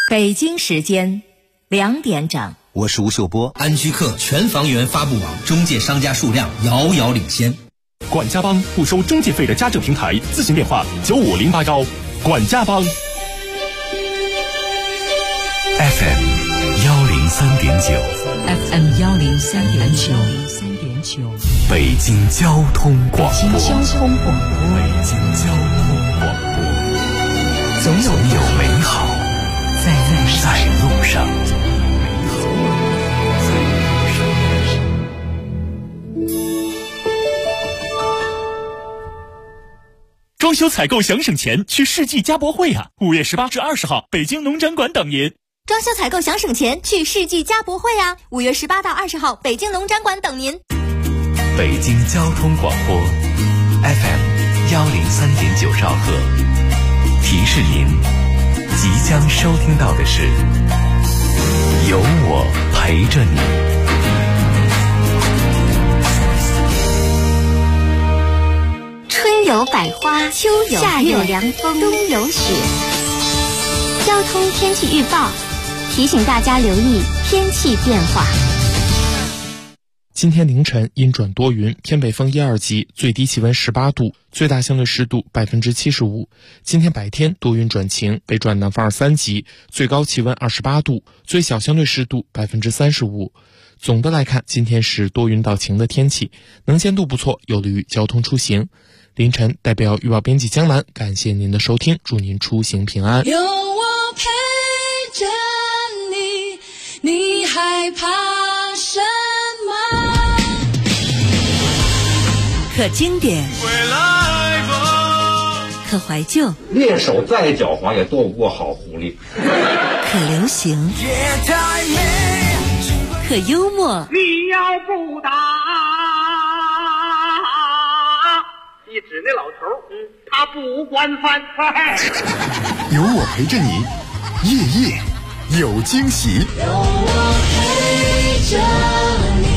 北京时间2点整， 我是吴秀波。 安居客全房源发布网中介商家数量遥遥领先。 管家帮不收中介费的家政平台，咨询电话95081。管家帮 FM 103.9 FM 103.9， 北京交通广播。 北京交通广播，总有美好在路上。 装修采购想省钱，去世纪家博会啊！5月18至20号，北京农展馆等您。 装修采购想省钱，去世纪家博会啊！5月18到20号，北京农展馆等您。 北京交通广播 FM 103.9兆赫，提示您即将收听到的是有我陪着你。 春有百花，秋有夏有凉风，冬有雪。交通天气预报提醒大家留意天气变化。 今天凌晨阴转多云，偏北风1、2级，最低气温18度，最大相对湿度75%。今天白天多云转晴，北转南风2、3级，最高气温28度，最小相对湿度35%。总的来看，今天是多云到晴的天气，能见度不错，有利于交通出行。凌晨代表预报编辑江兰，感谢您的收听，祝您出行平安。 有我陪着你，你害怕什么？ 可经典，可怀旧， 猎手再狡猾也躲不过好狐狸。 可流行，可幽默。 你要不打，一指那老头，他不管饭菜。 有我陪着你，夜夜有惊喜。 有我陪着你。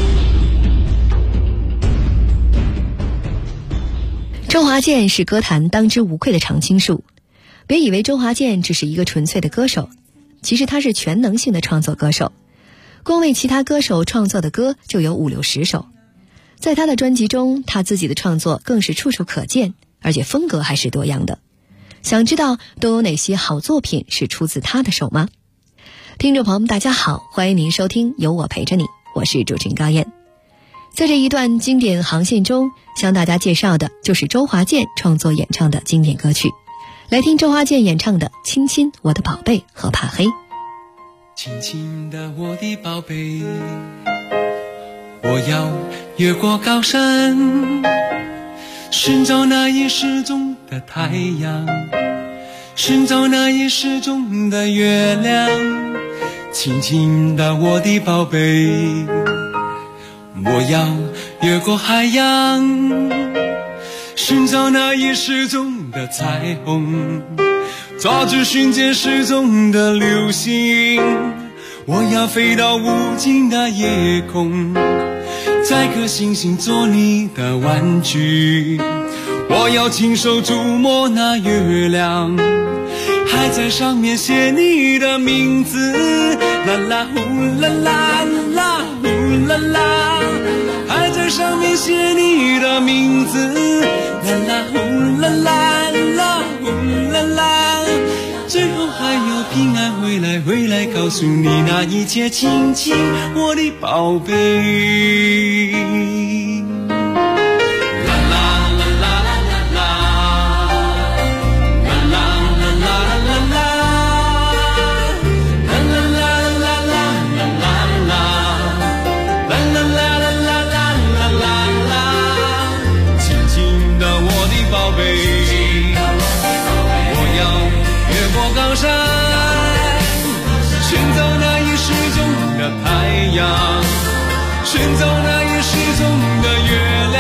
周华健是歌坛当之无愧的常青树，别以为周华健只是一个纯粹的歌手，其实他是全能性的创作歌手，光为其他歌手创作的歌就有5、60首。在他的专辑中，他自己的创作更是处处可见，而且风格还是多样的。想知道都有哪些好作品是出自他的手吗？听众朋友们大家好，欢迎您收听有我陪着你，我是主持人高燕。在这一段经典航线中，向大家介绍的就是周华健创作演唱的经典歌曲。来听周华健演唱的《亲亲我的宝贝》和《怕黑》。 亲亲的我的宝贝，我要越过高山，寻找那已失踪的太阳，寻找那已失踪的月亮。亲亲的我的宝贝，我要越过海洋，寻找那已失踪的彩虹，抓住瞬间失踪的流星。我要飞到无尽的夜空，摘颗星星做你的玩具。我要亲手触摸那月亮，还在上面写你的名字。啦啦呼啦啦啦呼啦啦，还在上面写你的名字。啦啦呼啦啦啦呼啦啦，最后还要平安回来，回来告诉你那一切。亲亲我的宝贝。寻找那已失踪的月亮。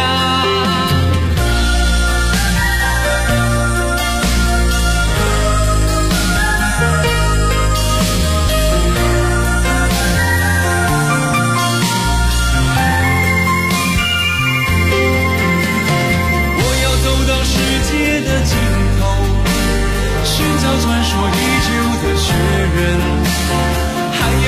我要走到世界的尽头，寻找传说已久的雪人。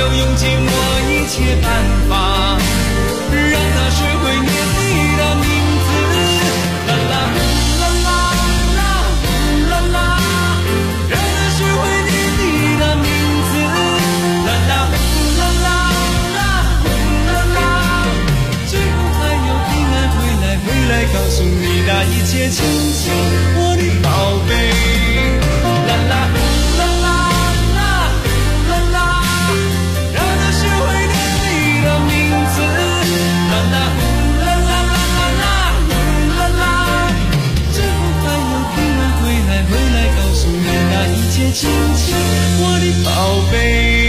要用尽我一切办法，让他学会念你的名字。啦啦啦啦啦啦啦，让他学会念你的名字。啦啦啦啦啦啦啦，最后还要平安回来告诉你那一切亲亲，我的宝贝。啦啦。亲亲，我的宝贝。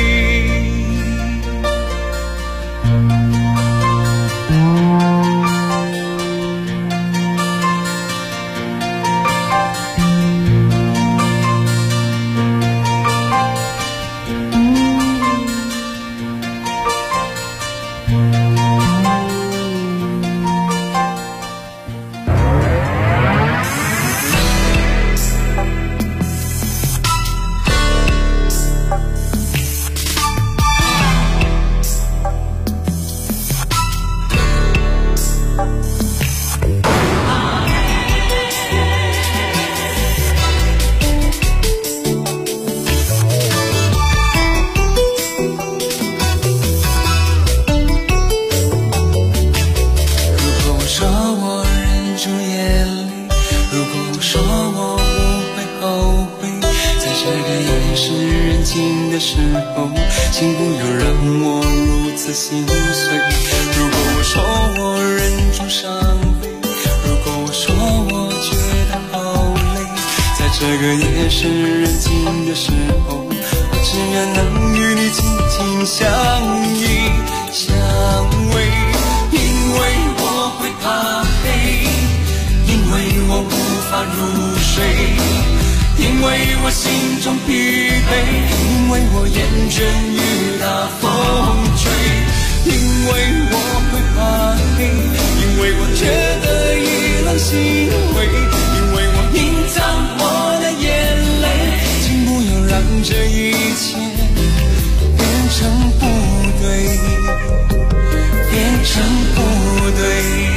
请不要让我如此心碎。如果我说我忍住伤悲，如果我说我觉得好累，在这个夜深人静的时候，我只愿能与你紧紧相依相偎。因为我会怕黑，因为我无法入睡，因为我心中疲惫，因为我厌倦雨打风吹，因为我会怕黑，因为我觉得意冷心灰，因为我隐藏我的眼泪，请不要让这一切变成不对，变成不对。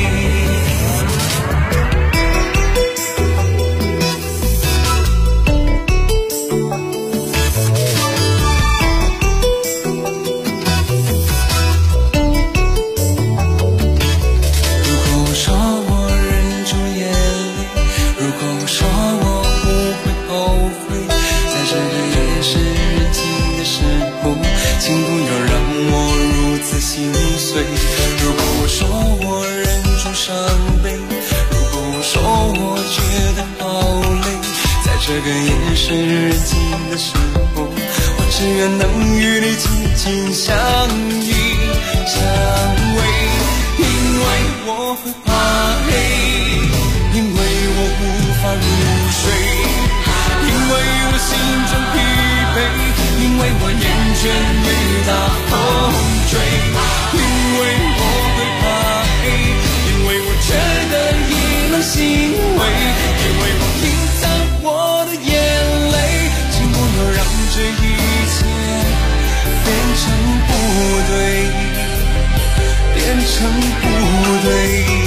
如果我说我忍住伤悲，如果我说我觉得好累，在这个夜深人静的时候，我只愿能与你紧紧相依相偎。因为我会怕黑，因为我无法入睡，因为我心中疲惫，因为我厌倦雨打风吹，因为我会怕黑，因为我觉得意冷心灰，因为我隐藏我的眼泪，请不要让这一切变成不对，变成不对。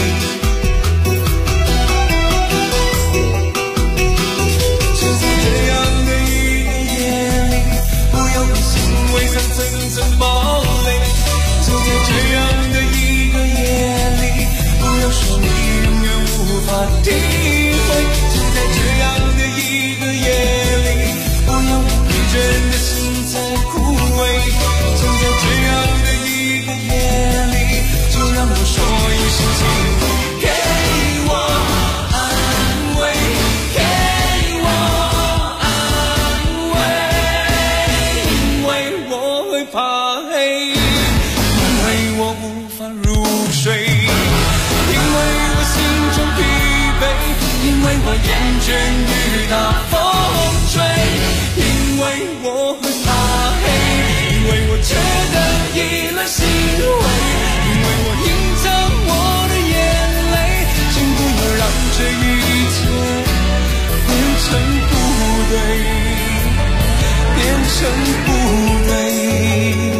就在这样的一个夜里，不要让心围上层层堡垒，就在这样的一个夜里，不要说你永远无法体会，就在这样的一个夜里，不要让疲倦的心再枯萎，就在这样的一个夜里，就让我说一声请你给我安慰，给我安慰，因为我会怕黑，我无法入睡，因为我心中疲惫，因为我厌倦雨打风吹，因为我会怕黑，因为我觉得意冷心灰，因为我隐藏我的眼泪，请不要让这一切变成不对，变成不对。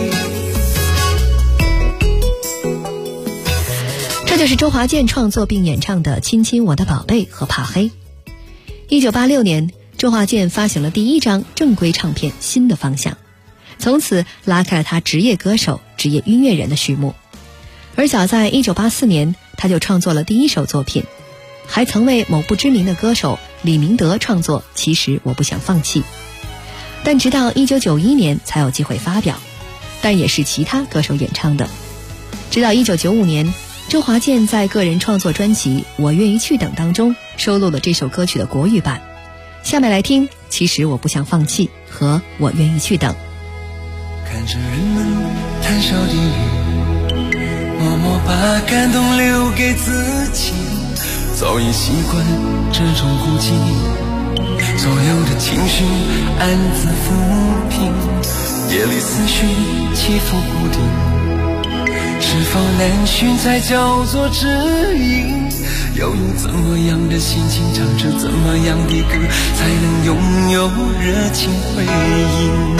周华健创作并演唱的《亲亲我的宝贝》和《怕黑》。1986年，周华健发行了第一张正规唱片《新的方向》，从此拉开了他职业歌手、职业音乐人的序幕。而早在1984年，他就创作了第一首作品，还曾为某不知名的歌手李明德创作《其实我不想放弃》，但直到1991年才有机会发表，但也是其他歌手演唱的。直到1995年，周华健在个人创作专辑《我愿意去等》当中收录了这首歌曲的国语版。下面来听《其实我不想放弃》和《我愿意去等》。 看着人们谈笑地语，默默把感动留给自己，早已习惯这种孤寂，所有的情绪暗自抚平，夜里思绪起伏不定，是否难寻才叫做指引？要用怎么样的心情唱着怎么样的歌，才能拥有热情回应？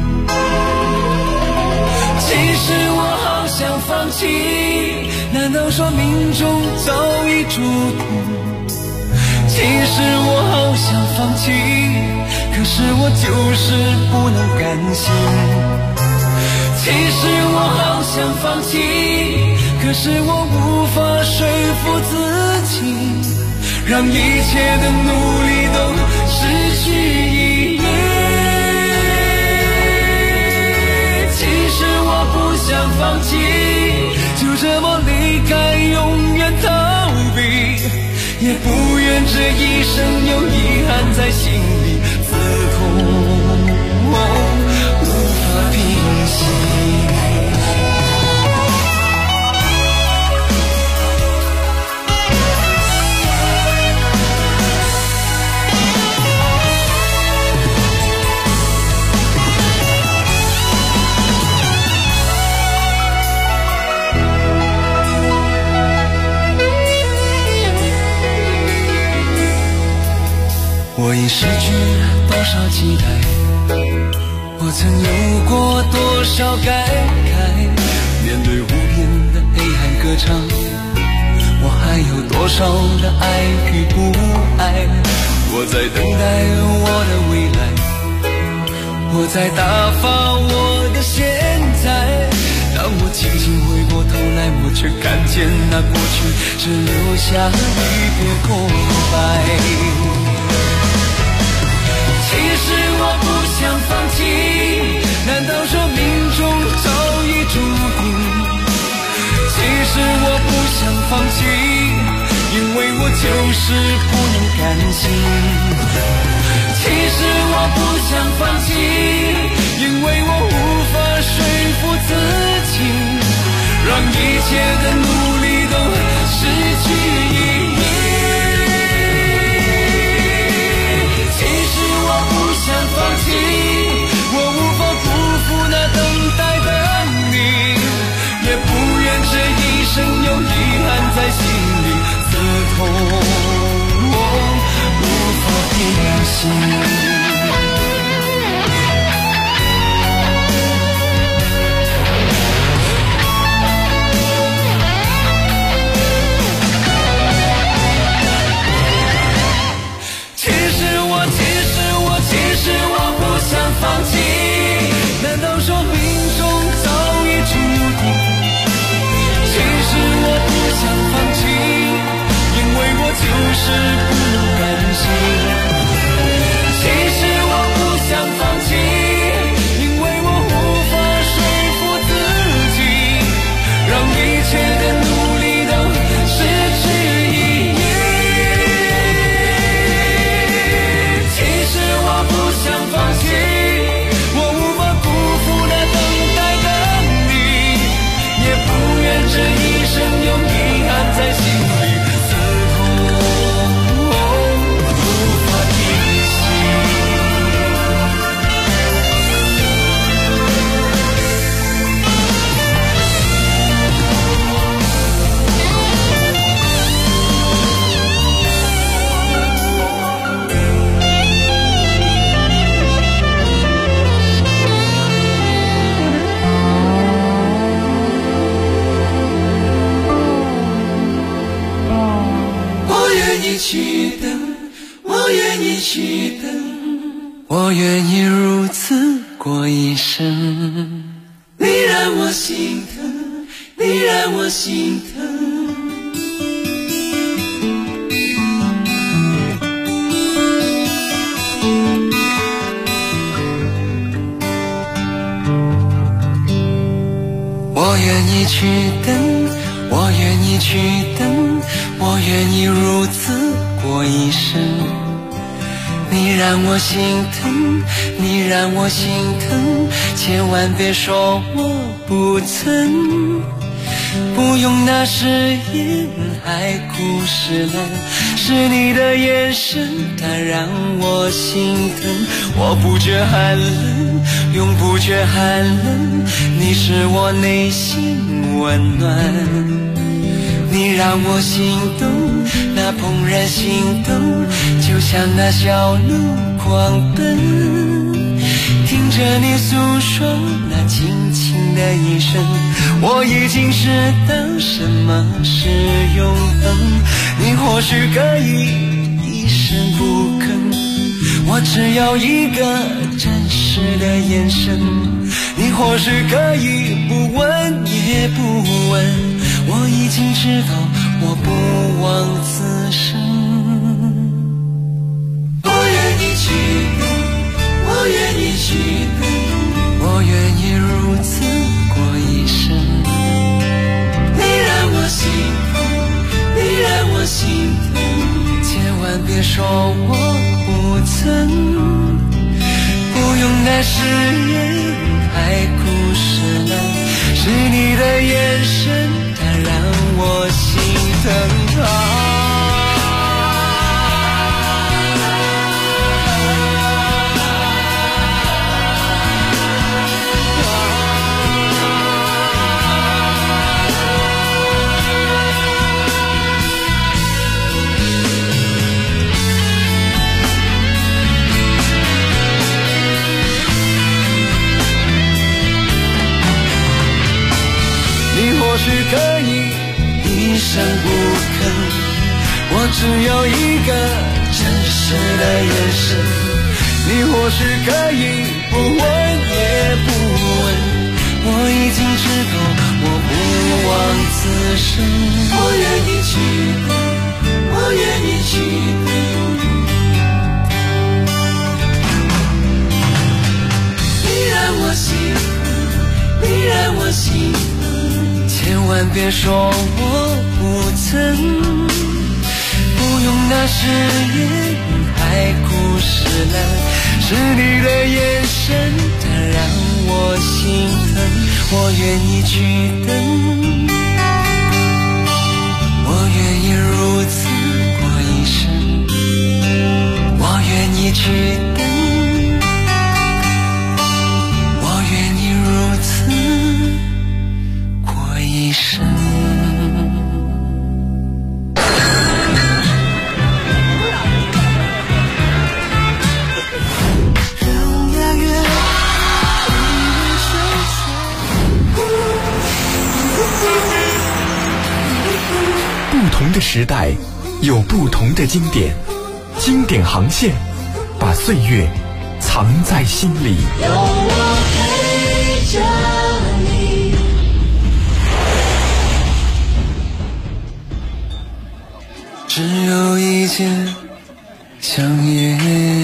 其实我好想放弃，难道说命中早已注定？其实我好想放弃，可是我就是不能甘心。其实我好想放弃，可是我无法说服自己，让一切的努力都失去意义。其实我不想放弃，就这么离开，永远逃避，也不愿这一生有遗憾在心里，刺痛无法平息。我已失去多少期待，我曾有过多少感慨，面对无边的黑暗歌唱，我还有多少的爱与不爱？我在等待我的未来，我在打发我的现在。当我轻轻回过头来，我却看见那过去只留下一片空白。其实我不想放弃，难道说命中早已注定？其实我不想放弃，因为我就是不能甘心。其实我不想放弃，因为我无法说服自己，让一切的努力都失去意义。我不想放弃，我无法辜负那等待的你，也不愿这一生有遗憾在心里，刺痛我无法平息。其实我不想放弃，难道说命中早已注定？其实我不想放弃，因为我就是不能甘心。其实我不想放弃，因为我无法说服自己，让一切的努力都失去意义。我不想放弃，我无法辜负那等待的你，也不愿这一生有遗憾在心里，刺痛意如此过一生。你让我心疼，你让我心疼。我愿意去等，我愿意去等，我愿意如此过一生。你让我心疼，你让我心疼，千万别说我不曾。不用那誓言海枯石烂，是你的眼神它让我心疼。我不觉寒冷，永不觉寒冷，你是我内心温暖。你让我心动，那怦然心动，就像那小鹿狂奔。听着你诉说那轻轻的一声，我已经知道什么是永恒。你或许可以一声不吭，我只要一个真实的眼神。你或许可以不问也不问，我已经知道我不枉此生。我愿意去等，我愿意去等，我愿意如此过一生。你让我心疼，你让我心疼，千万别说我不曾。不用那誓言海枯石烂，是你的眼神它让我心疼啊。或许可以一声不吭，我只有一个真实的眼神。你或许可以不问也不问，我已经知道我不枉此生。我愿意去等，我愿意去等。你让我心疼，你让我心疼，千万别说我不曾。不用那誓言海枯石烂，是你的眼神它让我心疼。我愿意去等，我愿意如此过一生。我愿意去等，我愿意如此过一生。 不同的时代有不同的经典，经典航线把岁月藏在心里。 有我陪着你。 只有一件香烟，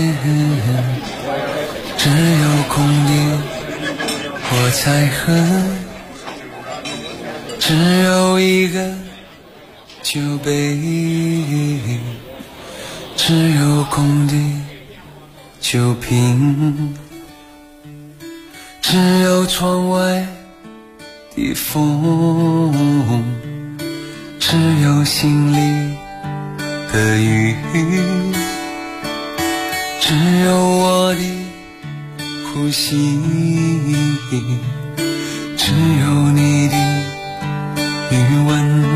只有空地我才恨，只有一个酒杯，只有空的酒瓶，只有窗外的风，只有心里的雨，只有我的呼吸，只有你的余温。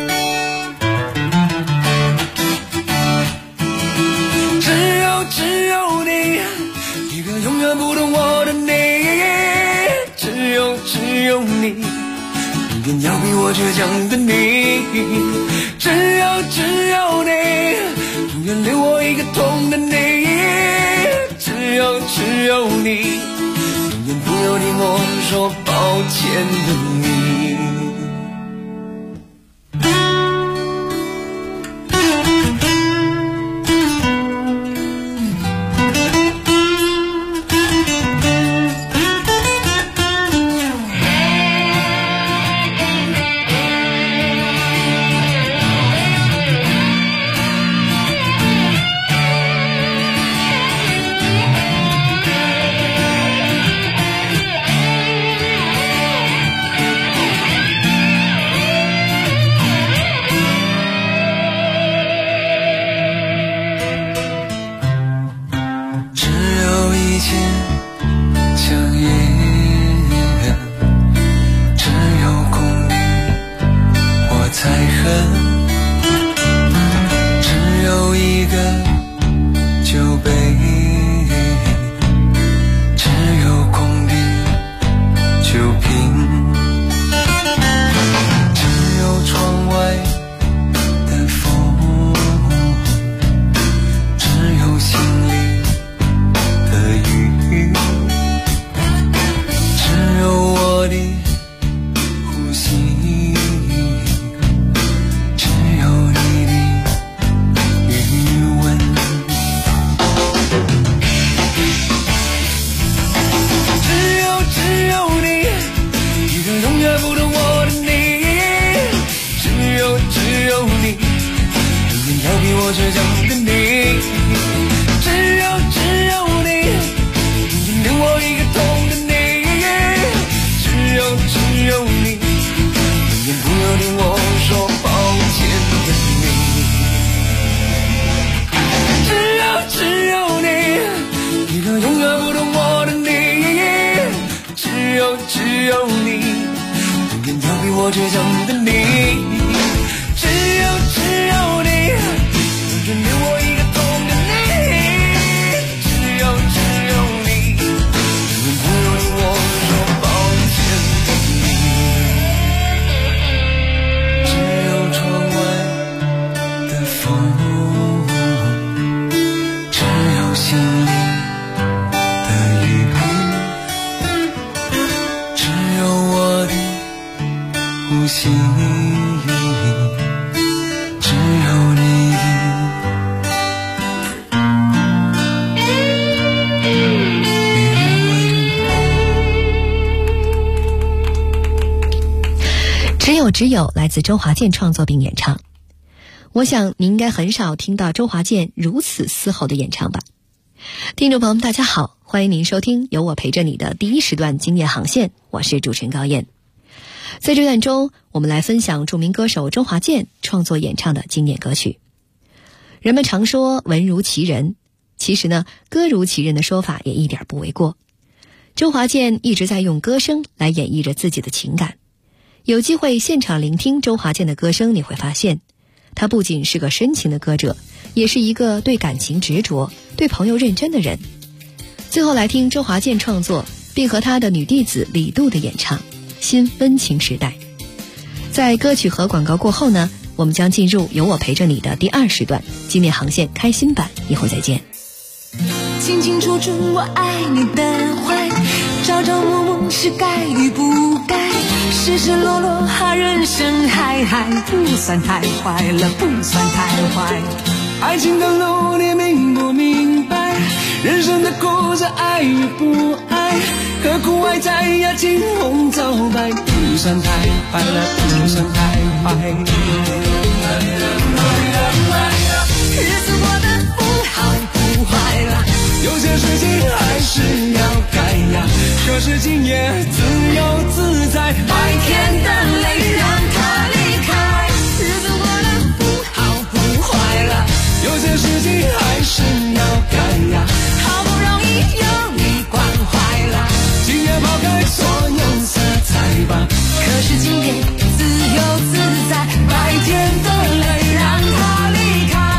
只有你一个永远不懂我的你，只有你一个要比我倔强的你，只有你永远留我一个痛的你，只只有你，永远不要听我说抱歉的你。 只有来自周华健创作并演唱。我想你应该很少听到周华健如此嘶吼的演唱吧。听众朋友们大家好，欢迎您收听由我陪着你的第一时段经典航线，我是主持人高燕。在这段中，我们来分享著名歌手周华健创作演唱的经典歌曲。人们常说文如其人，其实呢，歌如其人的说法也一点不为过。周华健一直在用歌声来演绎着自己的情感。有机会现场聆听周华健的歌声，你会发现他不仅是个深情的歌者，也是一个对感情执着、对朋友认真的人。最后来听周华健创作并和他的女弟子李杜的演唱《新温情时代》。在歌曲和广告过后呢，我们将进入由我陪着你的第2时段经典航线开心版，一会再见。 清清楚楚我爱你的坏，朝朝暮暮是该与不该，失失落落哈人生海海，不算太坏了，不算太坏。爱情的路你明不明白？人生的苦涩爱与不爱，何苦爱在呀青红皂白，不算太坏了，不算太坏。日子过得不好不坏了，有些事情还是要改呀，可是今夜自由自在，白天的泪让它离开。日子过得不好不坏了，有些事情还是要改呀，好不容易有你关怀了，今夜抛开所有色彩吧，可是今夜自由自在，白天的泪让它离开。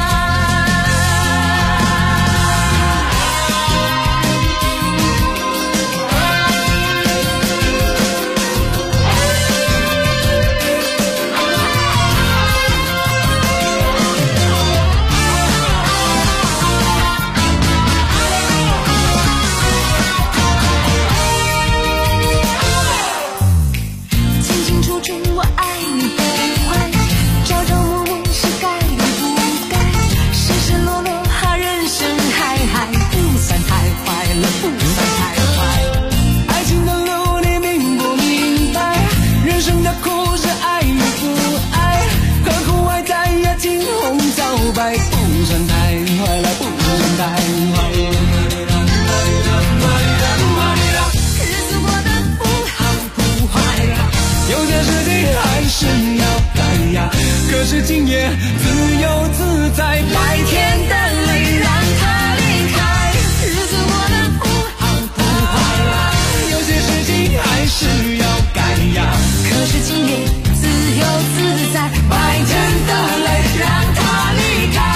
是今夜自由自在，白天的累让它离开，日子过得不好不坏啦，有些事情还是要改呀。可是今夜自由自在，白天的累让它离开，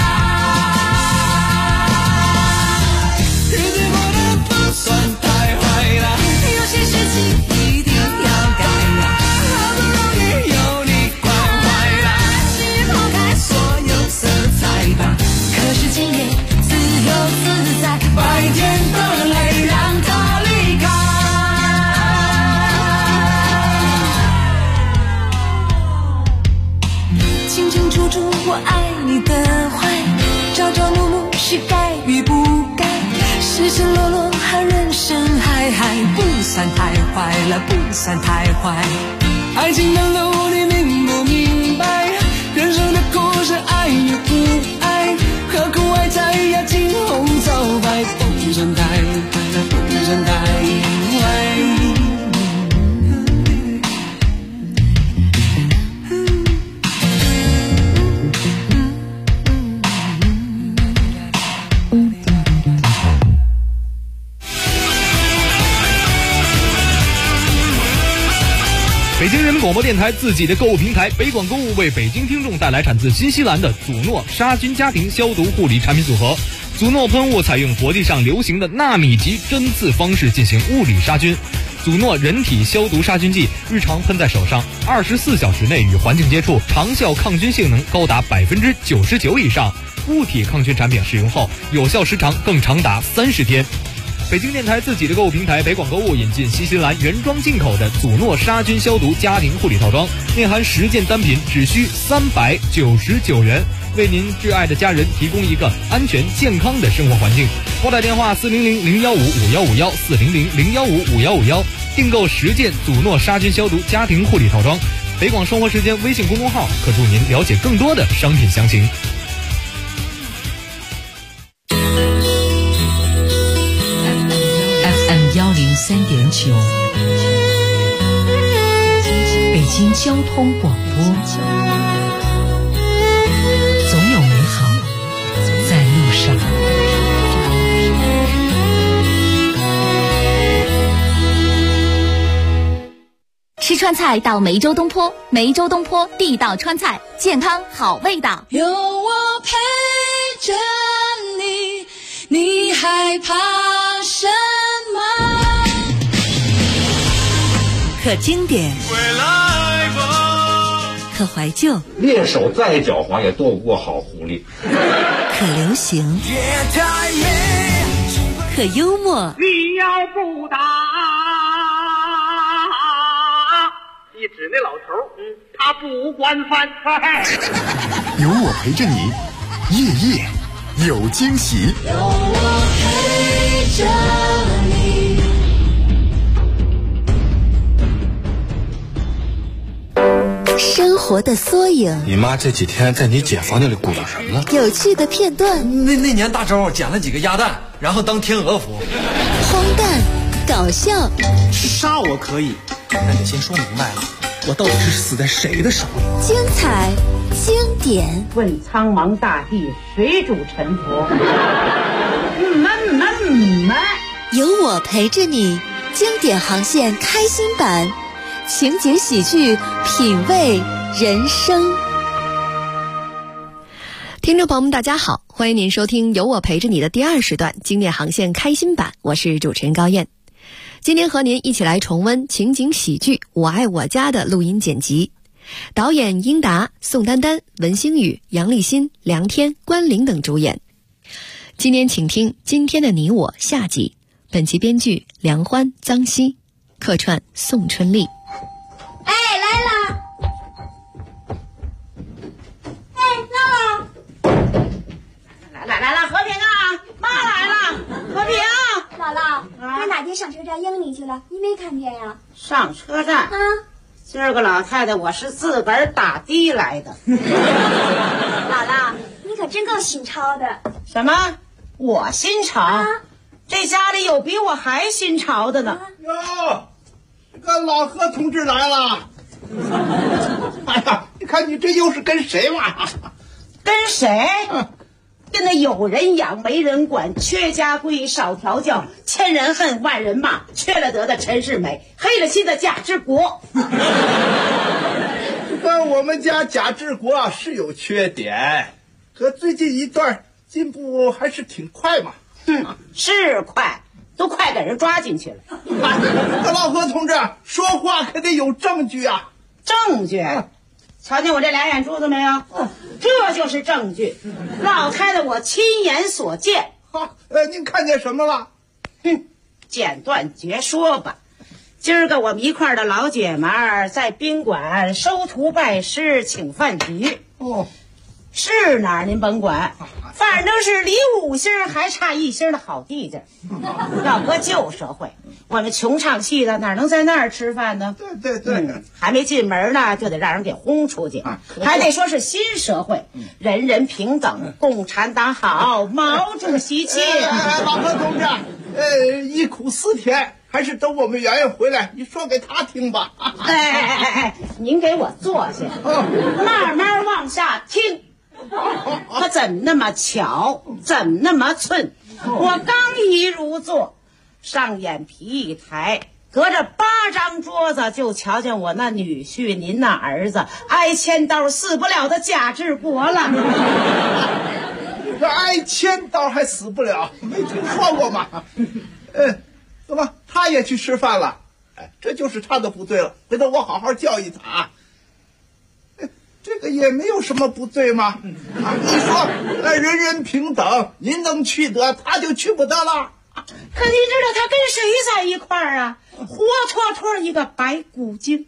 日子过得不算太坏啦，有些事情一定要改呀。好不容易有你关怀啦，去抛开所有色彩吧。可是今夜自由自在，白天的累让它离开。清清楚楚我爱你的坏，朝朝暮暮是该与不该，失失落落和人生海海，不算太坏了，不算太坏。爱情的路你明不明白？人生的故事爱与不爱，何苦爱在呀惊红皂白，不算太坏了，不算太坏。 北京人民广播电台自己的购物平台北广购物为北京听众带来产自新西兰的祖诺杀菌家庭消毒护理产品组合。祖诺喷雾采用国际上流行的纳米级针刺方式进行物理杀菌。祖诺人体消毒杀菌剂日常喷在手上，24小时内与环境接触，长效抗菌性能高达99%以上。物体抗菌产品使用后，有效时长更长达30天。北京电台自己的购物平台北广购物引进新西兰原装进口的祖诺杀菌消毒家庭护理套装，内含10件单品，只需399元，为您挚爱的家人提供一个安全健康的生活环境。拨打电话400-015-5151 400-015-5151，订购10件祖诺杀菌消毒家庭护理套装。北广生活时间微信公众号可助您了解更多的商品详情。 103.9，北京交通广播，总有美好在路上。 吃川菜到梅州东坡，梅州东坡地道川菜，健康好味道。 有我陪着你，你害怕什么？ 可经典，可怀旧， 猎手再狡猾也躲不过好狐狸。 可流行，可幽默。 你要不打，一指那老头，他不管饭。 有我陪着你，夜夜有惊喜。 有我陪着你。 生活的缩影， 你妈这几天在你姐房间里鼓捣什么呢？ 有趣的片段。 那年大周捡了几个鸭蛋，然后当天鹅服。 荒诞，搞笑。 杀我可以，但得先说明白了，我到底是死在谁的手里？ 精彩，经典。 问苍茫大地，谁主沉浮？ 有我陪着你，经典航线开心版。情景喜剧，品味人生。 听众朋友们大家好，欢迎您收听有我陪着你的第2时段经典航线开心版，我是主持人高燕。今天和您一起来重温情景喜剧我爱我家的录音剪辑，导演英达、宋丹丹、文星宇、杨立新、梁天、关凌等主演。今天请听今天的你我下集，本集编剧梁欢、臧希，客串宋春丽。 哎，来了！哎， 来了，和平啊，妈来了，和平。 姥姥，俺哪天上车站迎你去了，你没看见呀？ 上车站啊？今儿个老太太我是自个儿打的来的。 姥姥，你可真够新潮的。 什么？我新潮？啊、这家里有比我还新潮的呢。 哟，这个老何同志来了。 哎呀，你看你这又是跟谁嘛？ 跟谁？跟那有人养没人管，缺家规少调教，千人恨万人骂，缺了德的陈世美，黑了心的贾志国。 我们家贾志国是有缺点，可最近一段进步还是挺快嘛。 是快，都快给人抓进去了。 老何同志，说话可得有证据啊！ 证据？瞧见我这俩眼珠子没有？这就是证据，老太太我亲眼所见。 好，您看见什么了？ 简短截说吧。今儿个我们一块儿的老姐们儿在宾馆收徒拜师请饭局。是哪儿您甭管，反正是离5星还差1星的好地界。要搁旧社会，我们穷唱戏的哪能在那儿吃饭呢？ 对， 还没进门呢，就得让人给轰出去。还得说是新社会，人人平等，共产党好，毛主席亲。 老何同志，忆苦思甜，还是等我们圆圆回来，你说给他听吧。 您给我坐下，慢慢往下听。可怎么那么巧，怎么那么寸？我刚一入座，上眼皮一抬，隔着8张桌子就瞧见我那女婿，您那儿子挨千刀死不了的贾志国了。 这挨千刀还死不了，没听说过吗？怎么他也去吃饭了？这就是他的不对了，回头我好好教育他啊。这个也没有什么不对嘛。你说人人平等，您能去得，他就去不得了。 可你知道他跟谁在一块儿啊？活脱脱一个白骨精。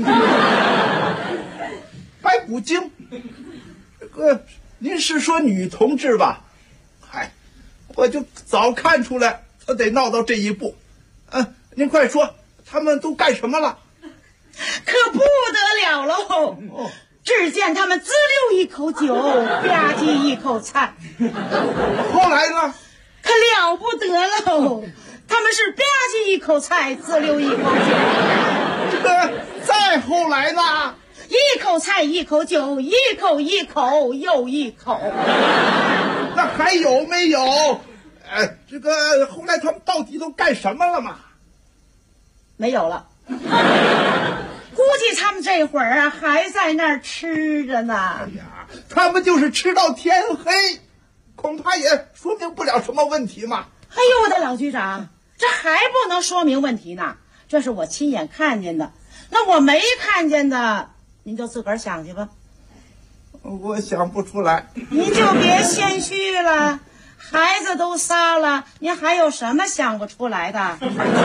白骨精？这个您是说女同志吧？我就早看出来他得闹到这一步。您快说，他们都干什么了？ 可不得了喽！只见他们滋溜一口酒，吧唧一口菜。 后来呢？ 可了不得喽！他们是吧唧一口菜，滋溜一口酒。 再后来呢？ 一口菜一口酒，一口一口又一口。 那还有没有？这个后来他们到底都干什么了嘛？ 没有了。估计他们这会儿啊还在那儿吃着呢。 哎呀，他们就是吃到天黑，恐怕也说明不了什么问题嘛。 哎呦，我的老局长，这还不能说明问题呢，这是我亲眼看见的。那我没看见的，您就自个儿想去吧。 我想不出来。 您就别谦虚了，孩子都仨了，您还有什么想不出来的？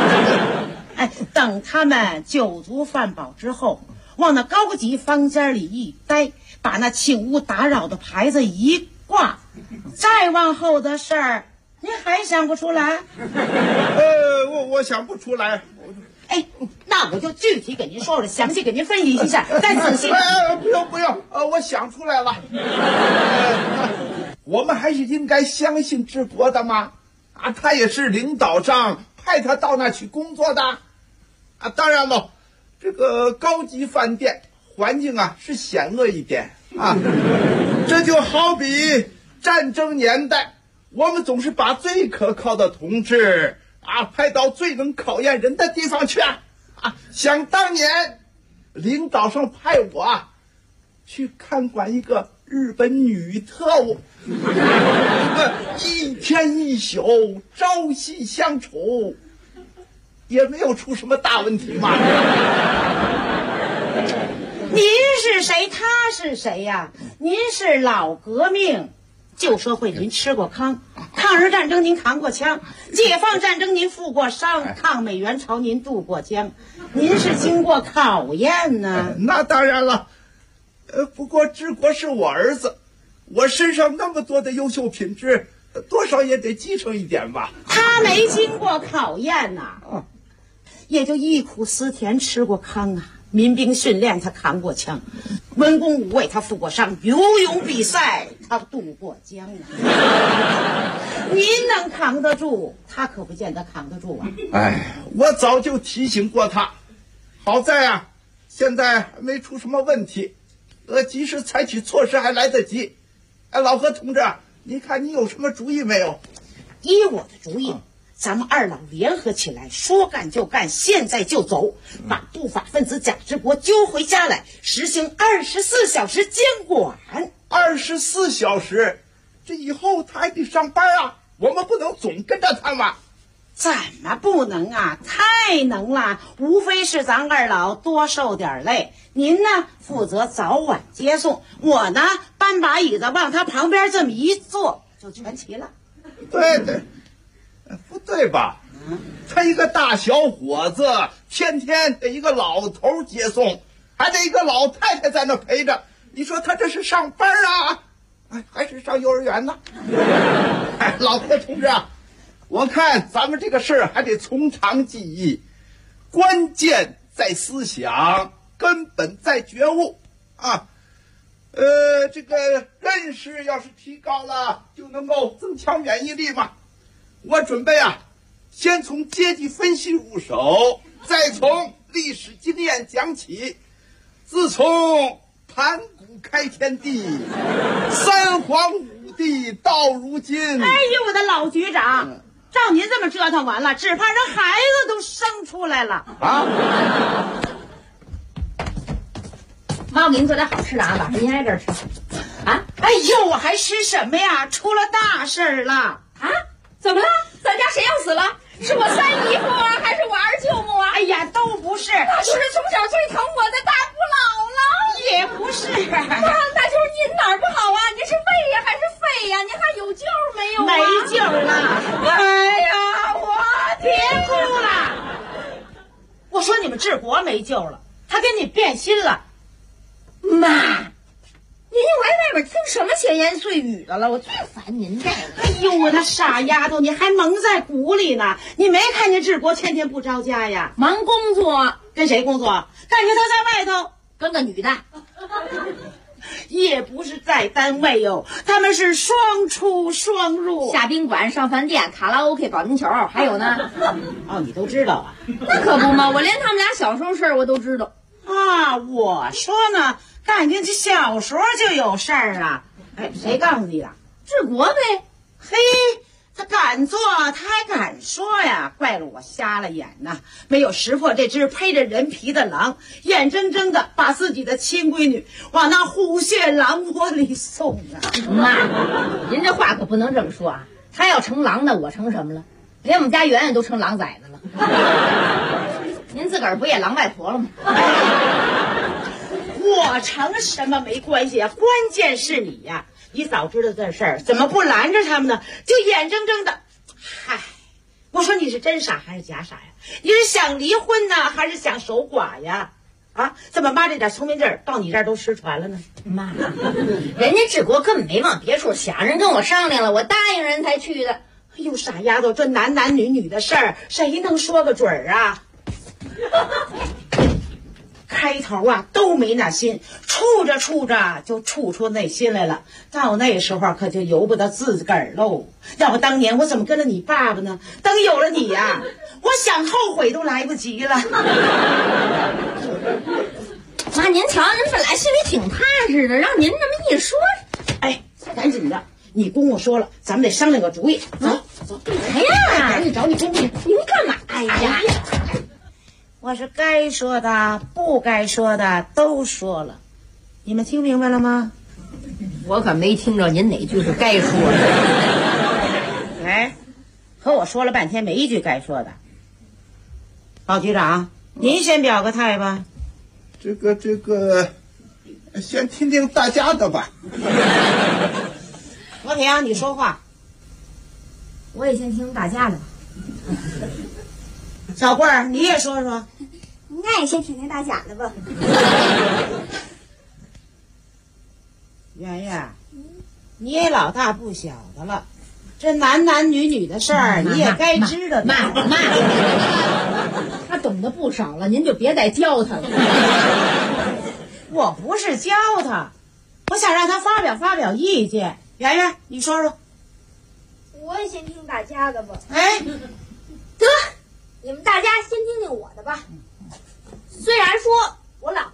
等他们酒足饭饱之后，往那高级房间里一待，把那请勿打扰的牌子一挂，再往后的事儿，您还想不出来？ 我想不出来。 那我就具体给您说说，详细给您分析一下，再仔细。 不用，我想出来了。我们还是应该相信治国的嘛。他也是领导上派他到那去工作的。当然了，这个高级饭店环境是险恶一点啊。这就好比战争年代，我们总是把最可靠的同志派到最能考验人的地方去想当年，领导上派我去看管一个日本女特务，一天一宿朝夕相处，也没有出什么大问题嘛。 您是谁？他是谁呀？您是老革命，旧社会您吃过糠，抗日战争您扛过枪，解放战争您负过伤，抗美援朝您渡过江，您是经过考验呢。 那当然了，不过治国是我儿子，我身上那么多的优秀品质，多少也得继承一点吧。 他没经过考验呐，也就忆苦思甜吃过糠啊。民兵训练他扛过枪，文攻武卫他负过伤，游泳比赛他渡过江啊。您能扛得住，他可不见得扛得住啊。 我早就提醒过他，好在现在还没出什么问题，及时采取措施还来得及。老何同志，你看你有什么主意没有？ 依我的主意，咱们二老联合起来，说干就干，现在就走，把不法分子贾志国揪回家来，实行24小时监管。 24小时，这以后他还得上班啊，我们不能总跟着他嘛。 怎么不能啊？太能了！无非是咱二老多受点累，您呢负责早晚接送，我呢搬把椅子往他旁边这么一坐，就全齐了。 对，不对吧？他一个大小伙子，天天得一个老头接送，还得一个老太太在那陪着，你说他这是上班啊，还是上幼儿园呢？老何同志啊，我看咱们这个事儿还得从长计议，关键在思想，根本在觉悟啊。这个认识要是提高了，就能够增强免疫力嘛。我准备啊，先从阶级分析入手，再从历史经验讲起。自从盘古开天地，三皇五帝到如今。 哎呦，我的老局长，照您这么折腾完了，只怕这孩子都生出来了啊！ 妈，我给您做点好吃的啊，晚上您挨这儿吃啊！ 哎呦，我还吃什么呀？出了大事了啊！怎么了？咱家谁要死了？是我三姨夫啊，还是我二舅母啊？ 哎呀，都不是， 那就是从小最疼我的大姑姥姥。 也不是， 那就是您哪儿不好啊？您是胃呀还是肺呀？您还有救没有啊？ 没救了！ 哎呀，我别哭了！我说你们治国没救了，他跟你变心了。 妈，您又来外边听什么闲言碎语的了？我最烦您这个。 哎呦，我那傻丫头，你还蒙在鼓里呢！你没看见治国天天不着家呀？ 忙工作， 跟谁工作？感觉他在外头跟个女的。 也不是在单位哟，他们是双出双入， 下宾馆、上饭店、卡拉 OK、保龄球，还有呢。 哦，你都知道啊？ 那可不嘛，我连他们俩小时候事儿我都知道。 啊，我说呢，感觉这小时候就有事儿啊！哎，谁告诉你的？ 治国呗。 嘿，他敢做，他还敢说呀！怪了我瞎了眼呐，没有识破这只披着人皮的狼，眼睁睁的把自己的亲闺女往那虎穴狼窝里送啊！ 妈，您这话可不能这么说啊！他要成狼呢，我成什么了？连我们家圆圆都成狼崽子了。您自个儿不也狼外婆了吗？ 我成什么没关系啊，关键是你呀！你早知道这事儿，怎么不拦着他们呢？就眼睁睁的，嗨！我说你是真傻还是假傻呀？你是想离婚呢，还是想守寡呀？啊，怎么妈这点聪明劲儿到你这儿都失传了呢？ 妈，人家治国根本没往别处想，人跟我商量了，我答应人才去的。 哎呦，傻丫头，这男男女女的事儿，谁能说个准儿啊？开头啊都没那心，处着处着就处出那心来了，到那时候可就由不得自个儿喽。要不当年我怎么跟了你爸爸呢？等有了你呀，我想后悔都来不及了。 妈，您瞧，您本来心里挺踏实的，让您这么一说， 哎，赶紧的，你公公说了，咱们得商量个主意。走走， 哎呀， 赶紧找你公公。 您干嘛？哎呀， 我是该说的不该说的都说了，你们听明白了吗？ 我可没听着您哪句是该说的。 哎，和我说了半天没一句该说的。老局长，您先表个态吧。 这个，先听听大家的吧。 和平，你说话。 我也先听大家的吧。 小慧儿，你也说说。 那也先听听大家的吧。 圆圆，你也老大不小的了，这男男女女的事儿你也该知道的。 妈，他懂得不少了，您就别再教他了。 我不是教他，我想让他发表意见。圆圆，你说说。 我也先听大家的吧。 哎， 得，你们大家先听听我的吧。虽然说我老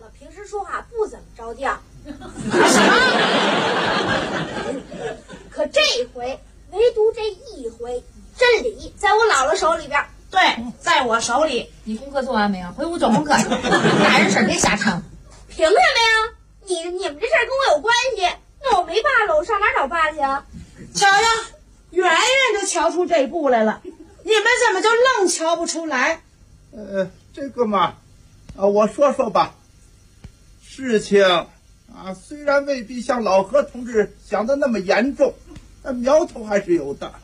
手里。你功课做完没有？回屋做功课去。大人事别瞎撑。 凭什么呀？你们这事儿跟我有关系，那我没爸了，我上哪儿找爸去啊？ 瞧瞧，圆圆就瞧出这步来了，你们怎么就愣瞧不出来？ 这个嘛，我说说吧。事情虽然未必像老何同志想的那么严重，但苗头还是有的。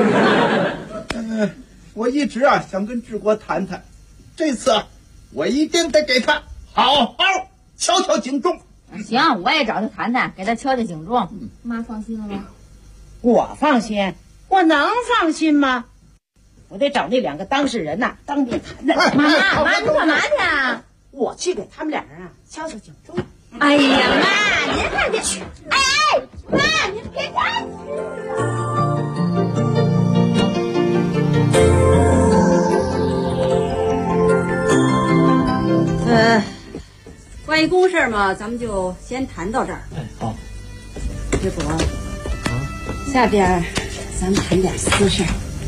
我一直想跟治国谈谈，这次我一定得给他好好敲敲警钟。 行，我也找他谈谈，给他敲敲警钟。妈放心了吗？ 我放心，我能放心吗？我得找那2个当事人当面谈谈。 妈，你干嘛去啊？ 我去给他们俩人敲敲警钟。 哎呀，妈，您看这，哎，妈，您别着急。关于公事嘛，咱们就先谈到这儿。 好。 结果，下边咱们谈点私事。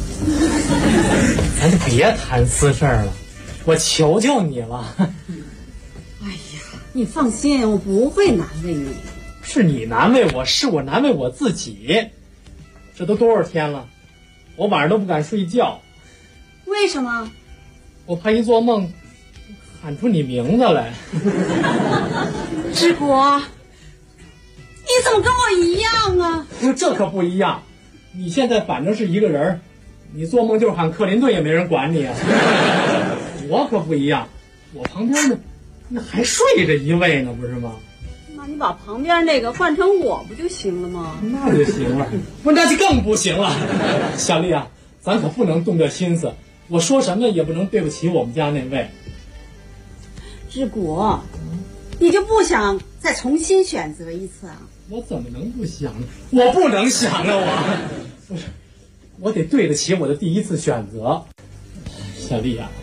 咱就别谈私事了，我求求你了。 哎呀，你放心，我不会难为你。 是你难为我，是我难为我自己。这都多少天了，我晚上都不敢睡觉。 为什么？ 我怕一做梦喊出你名字来。 志国，你怎么跟我一样啊？ 这可不一样，你现在反正是一个人，你做梦就是喊克林顿也没人管你啊。我可不一样，我旁边呢那还睡着一位呢，不是吗？ 那你把旁边那个换成我不就行了吗？ 那就行了。不，那就更不行了。小丽啊，咱可不能动这心思，我说什么也不能对不起我们家那位。 志国，你就不想再重新选择一次啊？ 我怎么能不想呢？我不能想啊！不是，我得对得起我的第一次选择。小丽啊，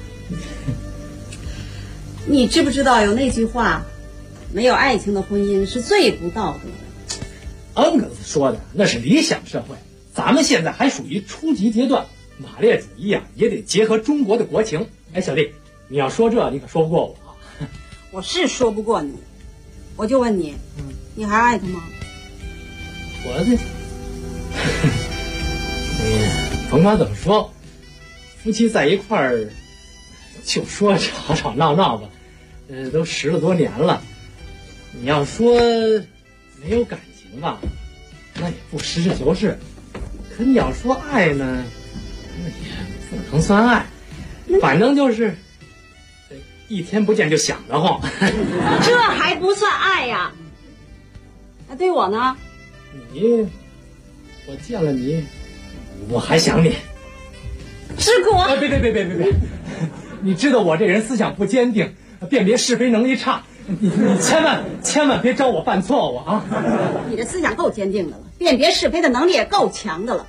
你知不知道有那句话，没有爱情的婚姻是最不道德的。 恩格斯说的那是理想社会，咱们现在还属于初级阶段，马列主义也得结合中国的国情。哎，小丽，你要说这，你可说不过我。 我是说不过你，我就问你，你还爱他吗？ 我这，甭管怎么说，夫妻在一块儿，就说吵吵闹闹吧，都10了多年了。你要说没有感情吧，那也不实事求是；可你要说爱呢，那也不能算爱，反正就是一天不见就想得慌。 这还不算爱呀？那对我呢？ 我见了你，我还想你。 志国， 别！你知道我这人思想不坚定，辨别是非能力差，你千万别招我犯错误啊！ 你这思想够坚定的了，辨别是非的能力也够强的了。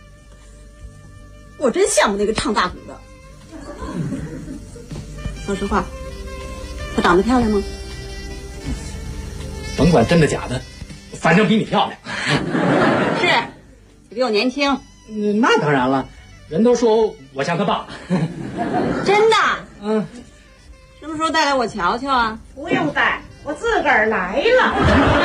我真羡慕那个唱大鼓的。说实话，她长得漂亮吗？ 甭管真的假的，反正比你漂亮。 是，比我年轻。 那当然了，人都说我像他爸。 真的？什么时候带来我瞧瞧啊？ 不用带，我自个儿来了。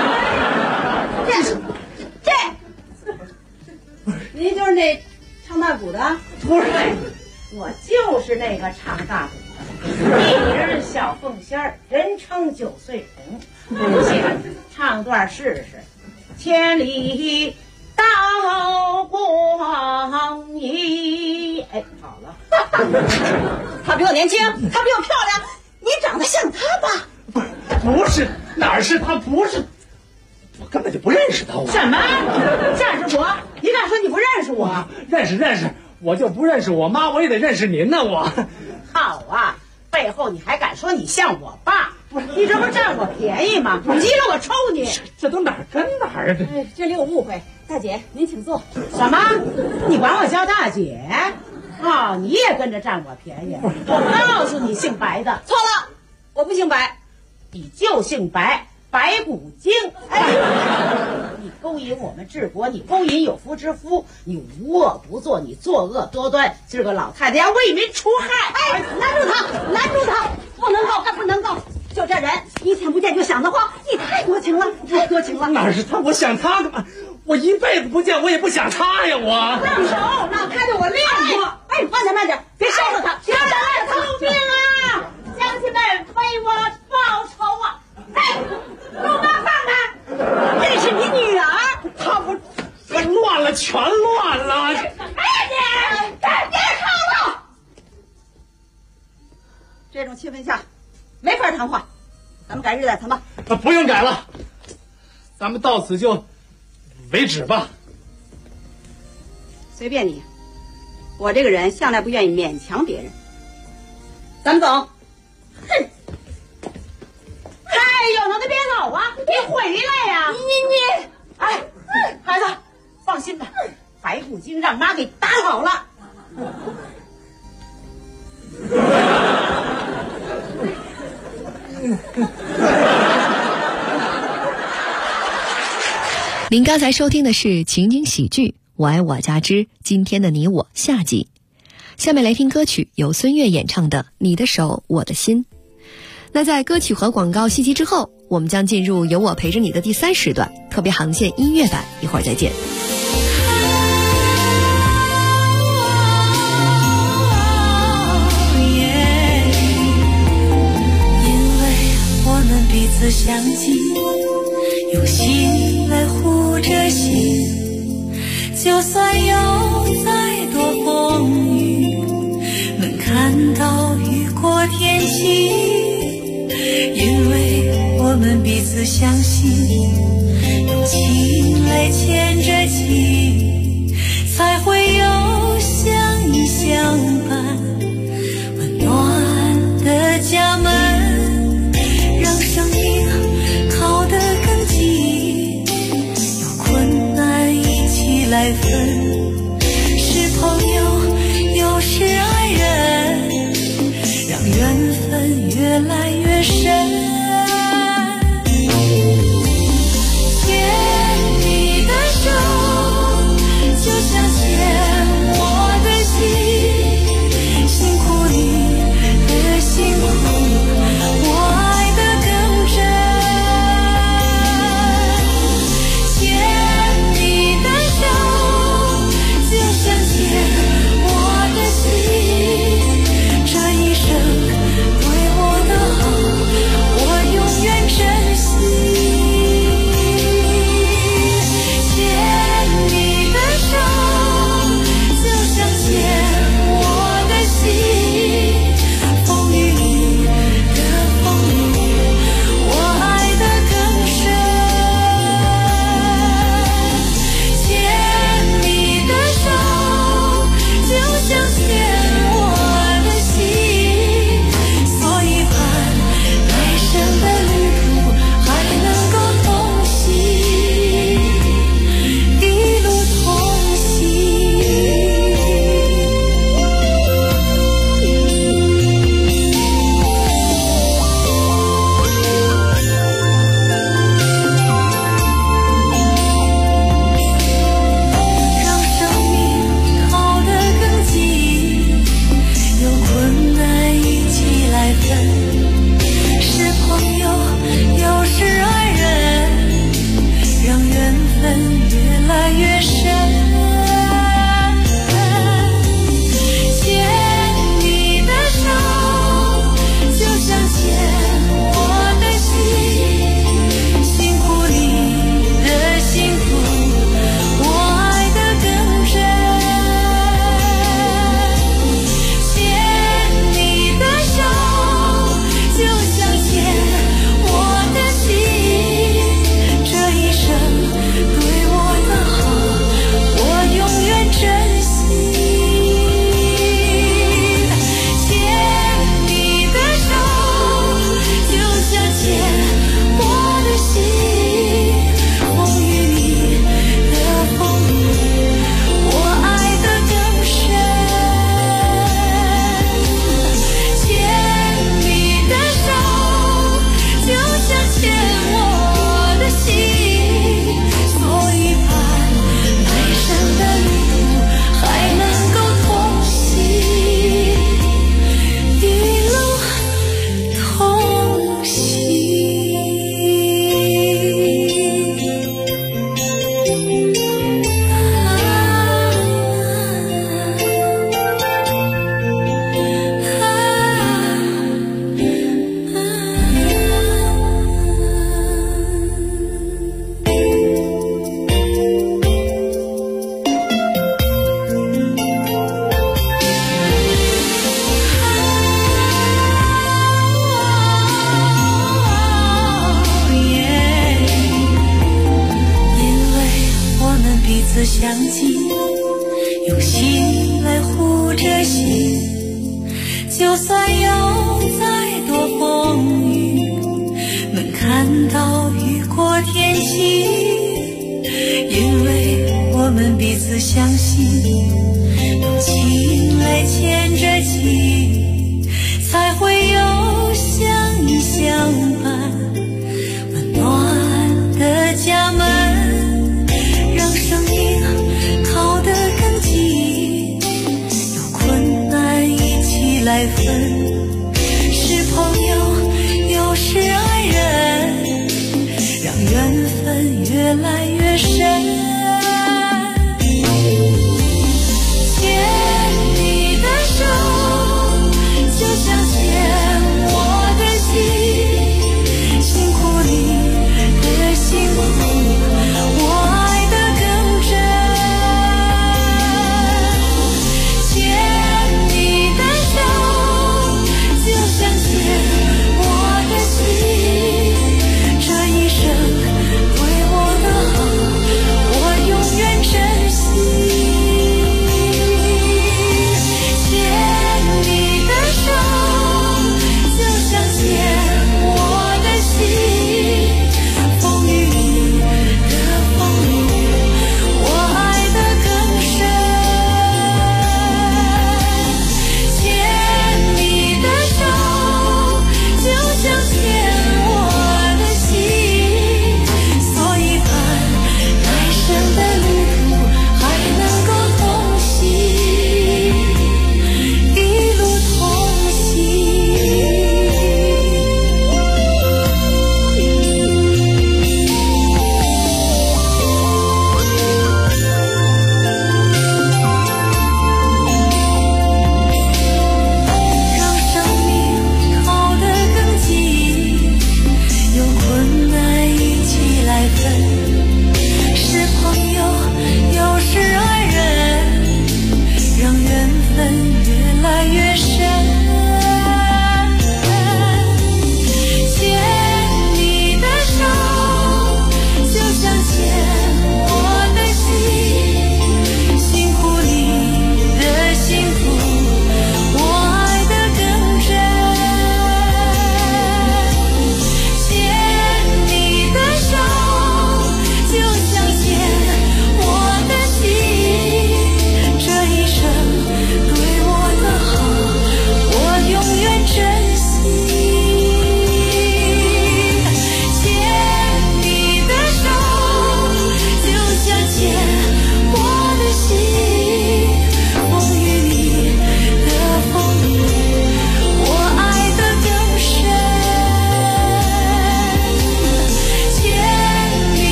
您就是那唱大鼓的？ 不是，我就是那个唱大鼓的，艺名小凤仙儿，人称9岁红。唱段试试。千里刀光一，哎，好了。 他比我年轻，他比我漂亮，你长得像他吧？ 不是，哪是他？不是，我根本就不认识他。 什么？认识我？你敢说你不认识我？ 认识，我就不认识我妈，我也得认识您呢。我好啊，背后你还敢说你像我爸？你这不占我便宜吗？急了我抽你！ 这都哪儿跟哪儿啊？ 这里有误会，大姐您请坐。 什么？你管我叫大姐？你也跟着占我便宜？我告诉你，姓白的错了，我不姓白， 你就姓白。 白骨精。哎，你勾引我们治国，你勾引有夫之妇，你无恶不作，你作恶多端。今儿个老太太要为民除害。哎，拦住他，拦住他，不能告，不能告。就这人，一天不见就想的话，你太多情了，太多情了。 哪是他？我想他干嘛？我一辈子不见，我也不想他呀！我放手，老太太我练过。哎，慢点，慢点，别烧着他，别烧着他！救命啊！乡亲们，为我报仇啊！哎，给我放开！这是你女儿， 他不，我乱了，全乱了！ 哎呀你，别吵了！这种气氛下，没法谈话，咱们改日再谈吧。 不用改了，咱们到此就为止吧。 随便你，我这个人向来不愿意勉强别人。咱们走。哼！哎，有能耐别走啊！你回来呀！你！哎，孩子，放心吧，白骨精让妈给打好了。 您刚才收听的是情景喜剧《我爱我家之今天的你我》下集。下面来听歌曲，由孙悦演唱的《你的手我的心》。那在歌曲和广告息息之后，我们将进入有我陪着你的第3时段特别航线音乐版，一会儿再见。 因为我们彼此相近，用心来护着心，就算有再多风雨，能看到雨过天晴。因为我们彼此相信，用情来牵着情，才会有相依相伴温暖的家门，让生命靠得更近，有困难一起来分，是朋友又是爱人，让缘分越来越深。我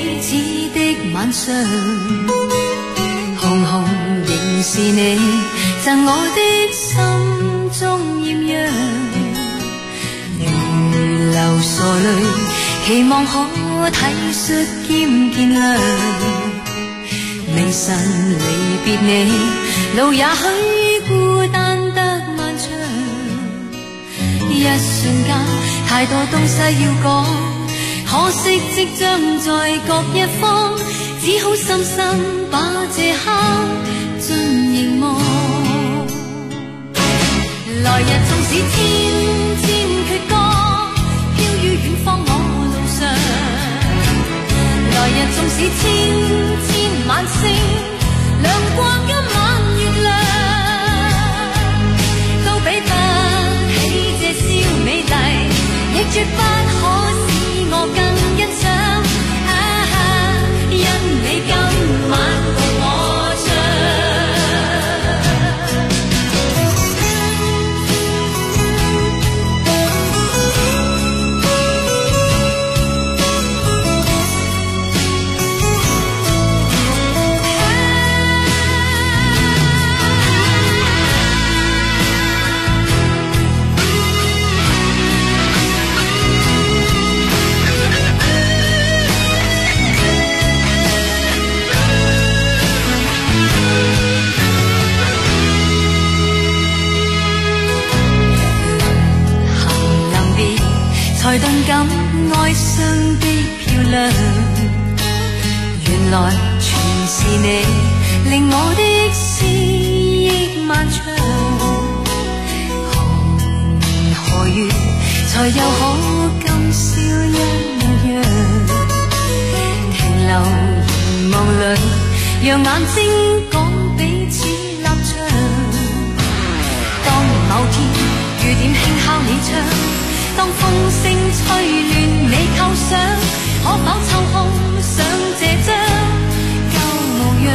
此的晚上，红红仍是你赠我的心中豔陽，如流傻淚，期望可體恤兼見諒。明晨離別你，路也許孤單得漫長，一瞬間太多東西要講，可惜即將在各一方，只好深深把這刻盡凝望。來日縱使千千闕歌，飄於遠方我路上，來日縱使千千晚星，亮過今晚月亮，都比不起這宵美麗，亦絕不可使我更欣賞。因你今晚共我唱。才頓感哀傷的漂亮，原來全是你令我的思憶漫長。何年何月才又可今宵一樣，停留凝望裏，讓眼睛講彼此立場。當某天雨點輕敲你窗，當風聲吹亂你構想，可否抽空想這張舊模樣？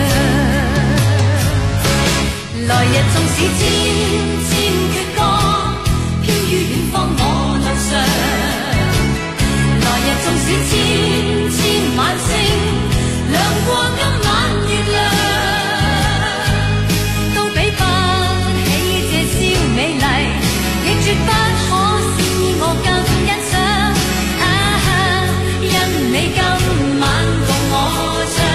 來日縱使千千闕歌，飄於遠方我路上，來日縱使千千晚星，亮過今晚月亮，都比不起這宵美麗，亦絕不可我更欣賞，因你今晚共我唱。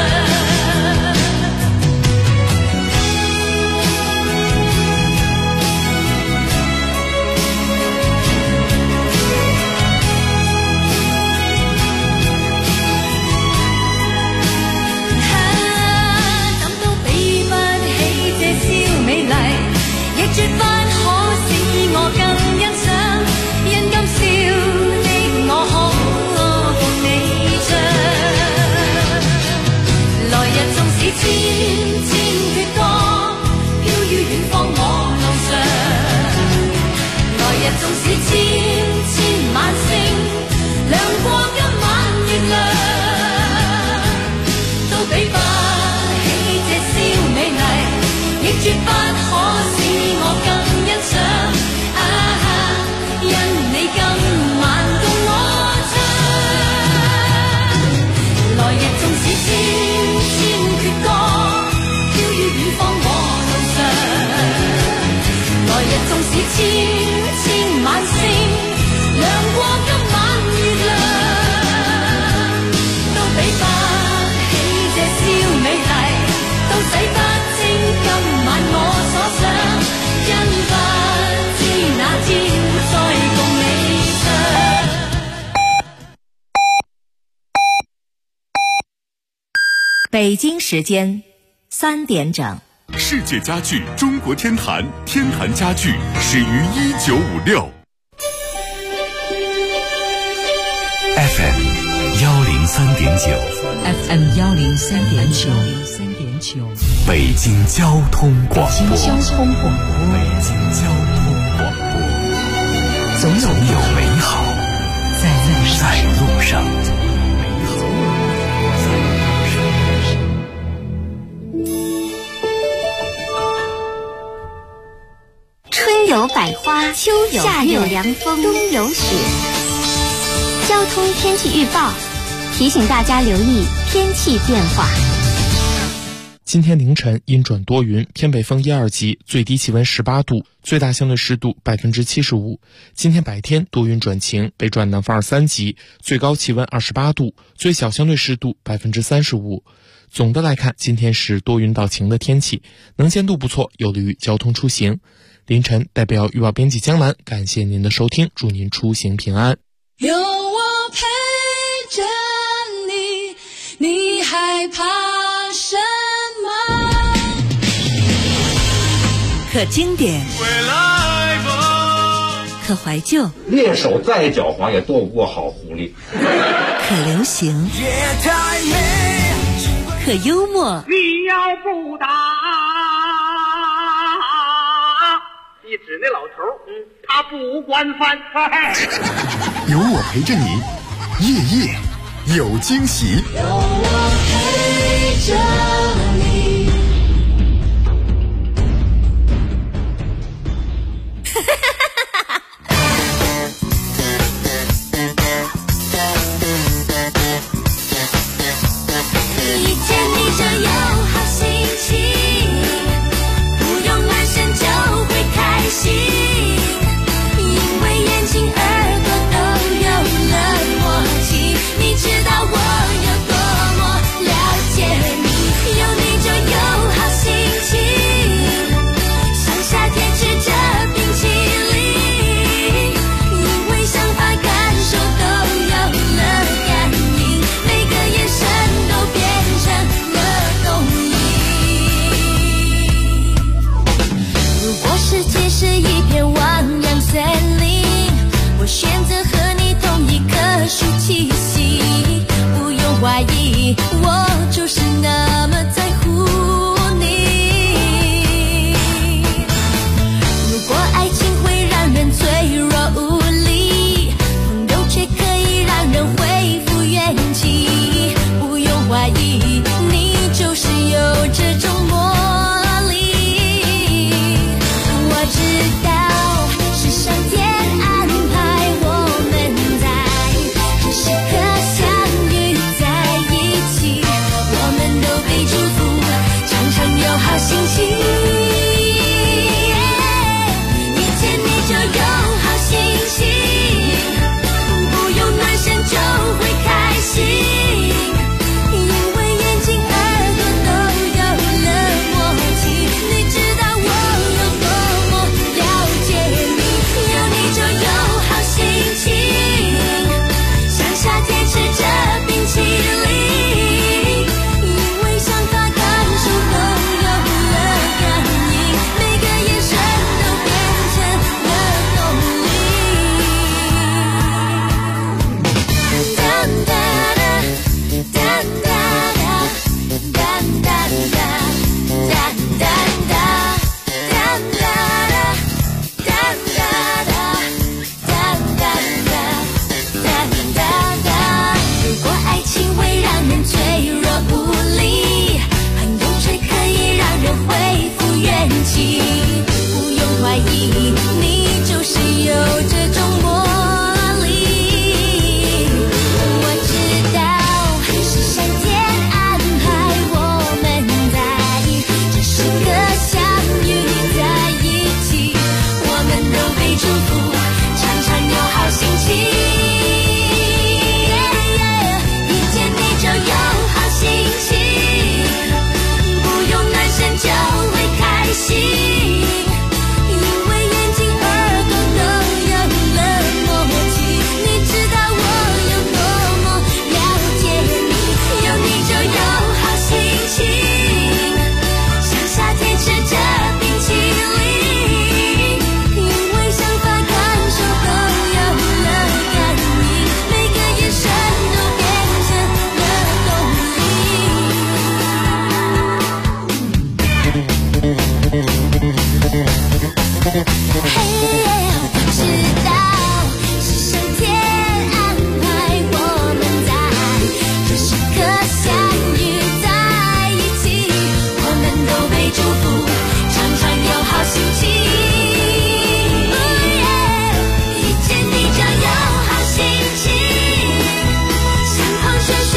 怎都比不起這宵美麗，亦絕不可使我更欣賞。笑的我可共你唱，來日縱使千千闕歌，飄於遠方我路上，來日縱使千千晚星，亮過今晚月亮，都比不起這宵美麗，亦絕不可使我更欣賞。因你今晚共我唱，來日縱使千千闕歌，飄於遠方我路上，來日縱使千千晚星，亮過今晚月亮，都比不起這宵美麗，都洗不清今晚我所想，因不知那天再共你唱。 北京时间3点整。 世界家具中国天坛，天坛家具始于1956。 FM 103.9 FM 103.9 北京交通广播。 北京交通广播。 北京交通广播。总有美好在路上。 春有百花，秋有夏有凉风，冬有雪。交通天气预报， 提醒大家留意天气变化。 今天凌晨阴转多云，偏北风1、2级，最低气温18度，最大相对湿度75%。今天白天多云转晴，北转南风2、3级，最高气温28度，最小相对湿度35%。总的来看，今天是多云到晴的天气，能见度不错，有利于交通出行。凌晨代表预报编辑江兰，感谢您的收听，祝您出行平安。 有我陪着你，你害怕什么？ 可经典，可怀旧， 猎手再狡猾也斗不过好狐狸。 可流行，可幽默。 你要不打，一指那老头，他不惯犯。 有我陪着你，夜夜有惊喜。 有我陪着你。 一见你就有好心情，不用暖身就会开心，因为眼睛耳朵都有了默契。你知道我有多么了解你，有你就有好心情，像夏天吃着冰淇淋，因为想法感受都有了感应，每个眼神都变成了动力。如果世界是一片汪洋森林，我选择和你同一棵树栖息，不用怀疑，我就是那么在乎你。如果爱情会让人脆弱无力，朋友却可以让人恢复元气，不用怀疑，你就是有这种魔力。我知道是上天安排我们在这时刻相遇在一起，我们都被祝福，常常有好心情。一见你就有好心情，不用暖身就会开心，因为眼睛耳朵都有了默契。你知道我有多么了解你，有你就有好心情，像夏天吃着冰淇淋，因为想法感受都有了感应，每个眼神都变成了动力。哒哒哒哒哒哒哒哒哒哒哒如果爱情会让人脆弱无力，朋友却可以让人恢复元气，不用怀疑，你就是有这种魔力。我知道是上天安排我们在这时刻相遇在一起，我们都被祝福，常常有好心情。一见你就有好心情，不用暖身就会开心，因为眼睛耳朵都有了默契。你知道我有多么了解你，有你就有好心情，像夏天吃着冰淇淋，因为想法感受都有了感应，每个眼神都变成了动力。知道是上天安排我们在这时刻相遇在一起，我们都被祝福，常常有好心情。一见你就有好心情，像狂雪雪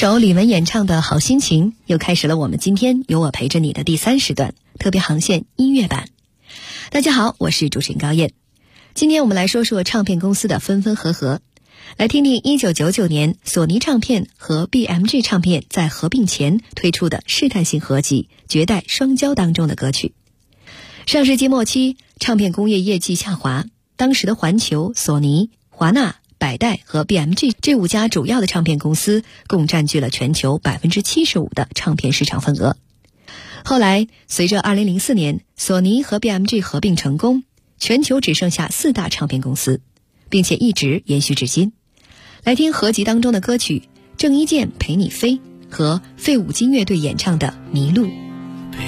首李玟演唱的好心情，又开始了我们今天有我陪着你的第3时段特别航线音乐版。大家好，我是主持人高燕。今天我们来说说唱片公司的分分合合，来听听1999年索尼唱片和 BMG 唱片在合并前推出的试探性合集《绝代双骄》当中的歌曲。上世纪末期，唱片工业业绩下滑，当时的环球、索尼、华纳、百代和 BMG 这5家主要的唱片公司共占据了全球 75% 的唱片市场份额。后来随着2004年索尼和 BMG 合并成功，全球只剩下4大唱片公司，并且一直延续至今。来听合集当中的歌曲郑伊健陪你飞和费五金乐队演唱的迷路。 陪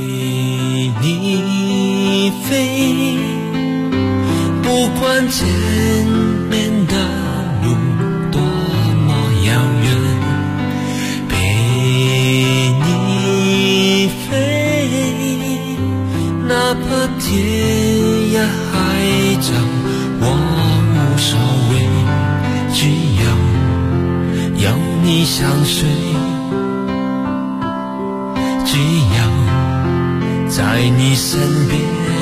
你飞，不管前面的路多么遥远，陪你飞，哪怕天涯海角我无所谓，只要有你相随，只要在你身边，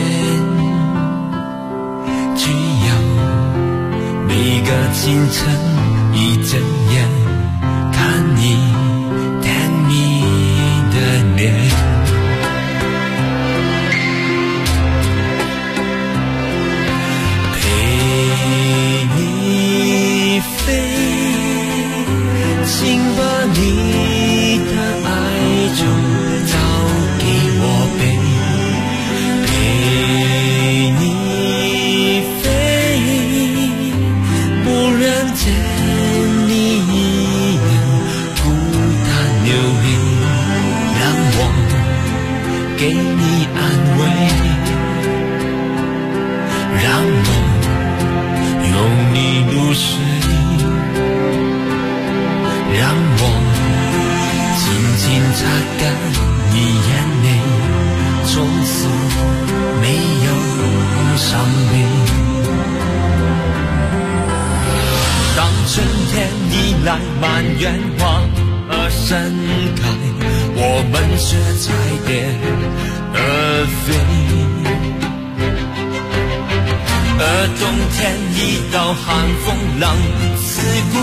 只要每个清晨一睁眼看你甜蜜的脸，陪你飞，请把你的爱就交给我背，陪你飞，不让见你一人孤单流泪，让我给你安慰，让我拥你入睡，让我轻轻擦干你眼泪，从此没有伤悲。当春天以来满园花儿盛开，我们却彩蝶而飞，而冬天一到寒风浪刺骨，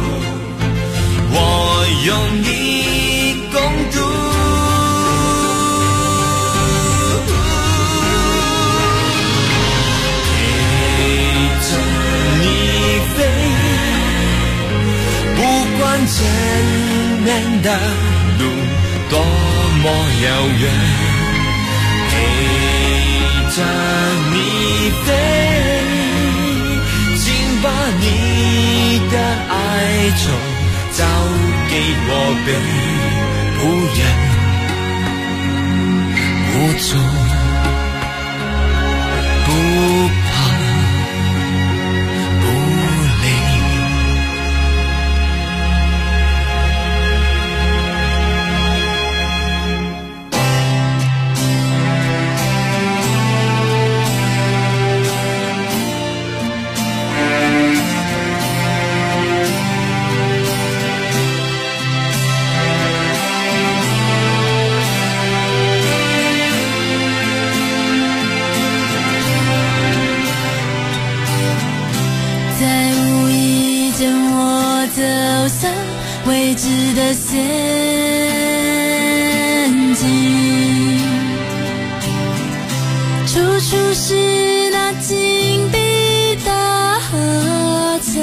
我用你共度。陪着你飞，不管前面的路多么遥远，陪着你飞，请把你的哀愁交给我背，不远不走，不怕不累。 未知的陷阱，处处是那紧闭的合墙，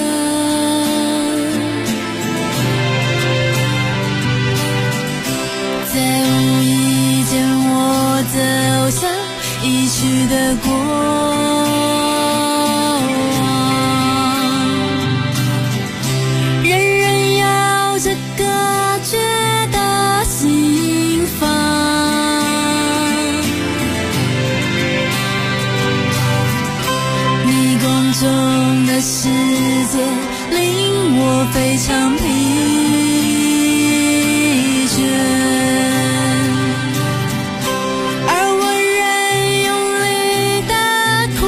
在无意间我走向已去的过中的世界令我非常疲倦，而我仍用力地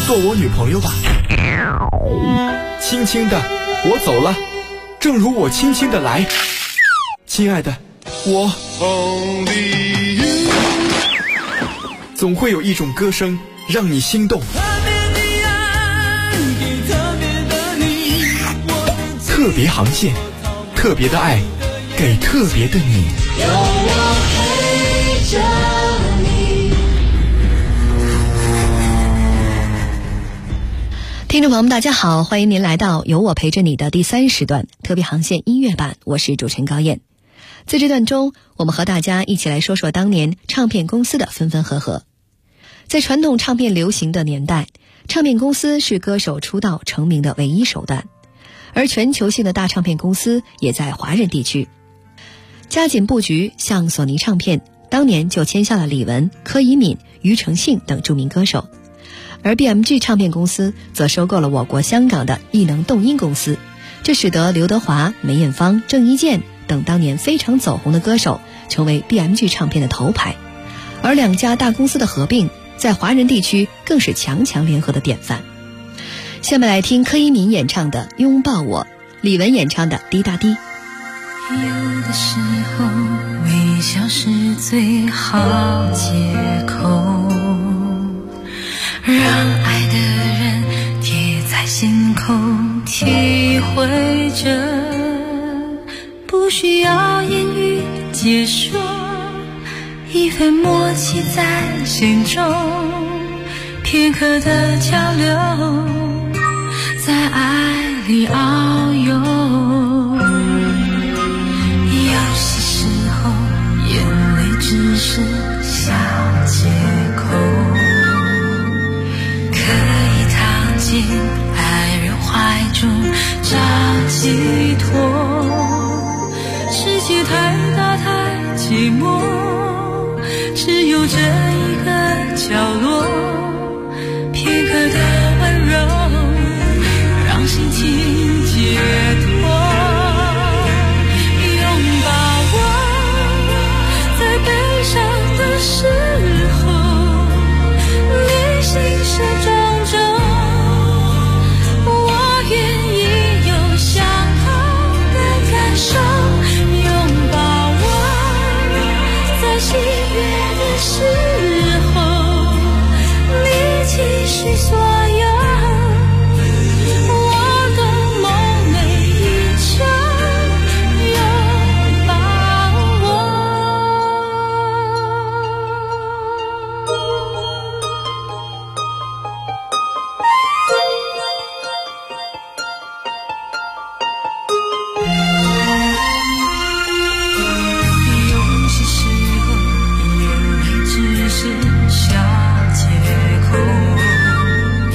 做我女朋友吧。轻轻的，我走了，正如我轻轻的来。亲爱的，我总会有一种歌声让你心动。特别航线，特别的爱，给特别的你。 有我陪着你。 听众朋友们大家好，欢迎您来到有我陪着你的第3时段特别航线音乐版，我是主持人高燕。在这段中，我们和大家一起来说说当年唱片公司的分分合合。在传统唱片流行的年代，唱片公司是歌手出道成名的唯一手段，而全球性的大唱片公司也在华人地区。加紧布局，像索尼唱片当年就签下了李玟、柯以敏、庾澄庆等著名歌手，而 BMG 唱片公司则收购了我国香港的艺能动音公司，这使得刘德华、梅艳芳、郑伊健等当年非常走红的歌手成为 BMG 唱片的头牌，而两家大公司的合并在华人地区更是强强联合的典范。下面来听柯以敏演唱的《拥抱我》，李玟演唱的《滴答滴》。 有的时候微笑是最好借口，让爱的人贴在心口，体会着，不需要言语解说，一份默契在心中，片刻的交流，在爱里遨游。有些时候眼泪只是小借口，可以躺进爱人怀中找寄托。世界太大太寂寞，只有这一个角落，片刻的温柔，让心情解脱。拥抱我，在悲伤的时候，你心事重重，我愿意有相同的感受。拥抱我，在喜悦的时候，你期许所有，我都梦寐以求。拥抱我。有些时候眼泪只是小借口，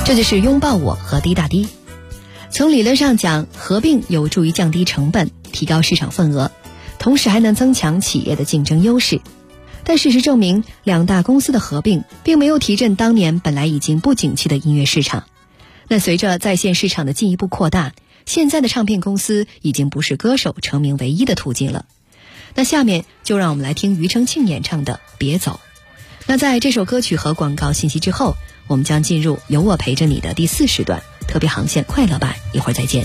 这就是拥抱我和滴答滴。从理论上讲，合并有助于降低成本，提高市场份额，同时还能增强企业的竞争优势。但事实证明，两大公司的合并并没有提振当年本来已经不景气的音乐市场。那随着在线市场的进一步扩大，现在的唱片公司已经不是歌手成名唯一的途径了。那下面就让我们来听庾澄庆演唱的《别走》。那在这首歌曲和广告信息之后，我们将进入有我陪着你的第4时段特别航线快乐版，一会儿再见。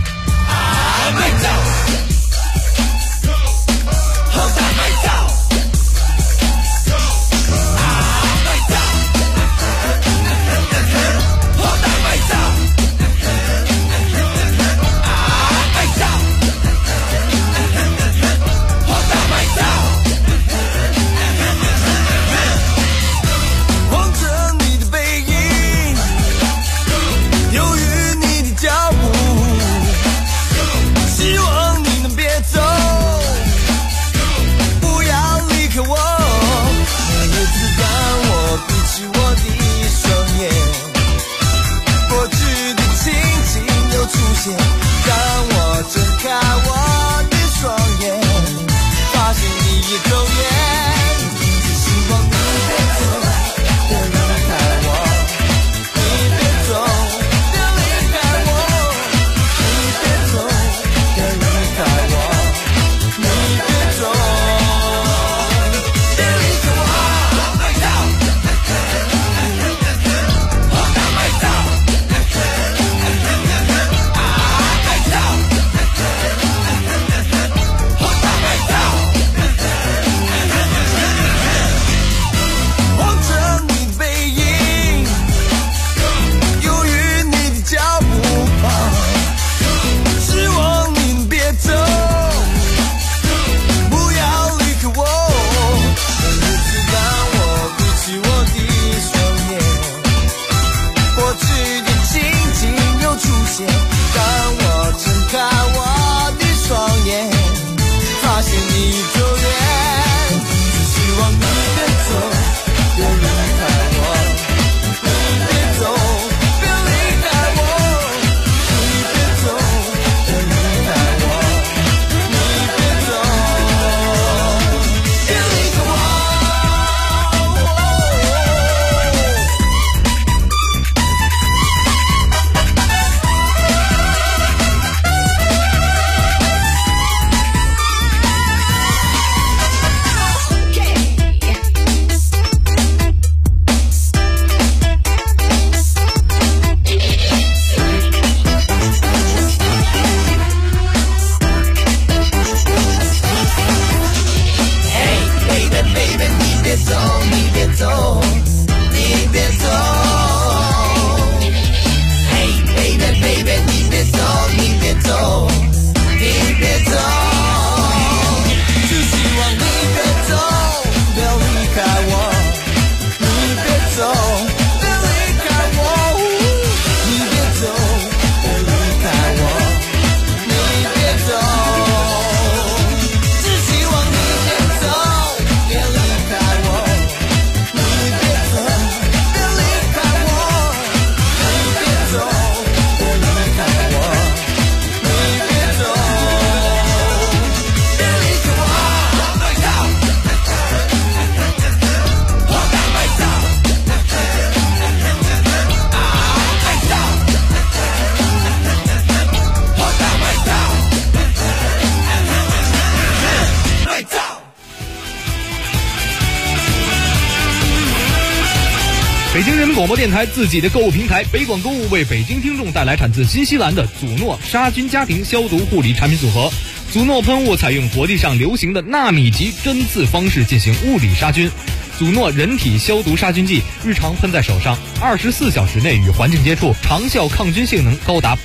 北京人民广播电台自己的购物平台北广购物为北京听众带来产自新西兰的祖诺杀菌家庭消毒护理产品组合。祖诺喷雾采用国际上流行的纳米级针刺方式进行物理杀菌。祖诺人体消毒杀菌剂日常喷在手上，24小时内与环境接触，长效抗菌性能高达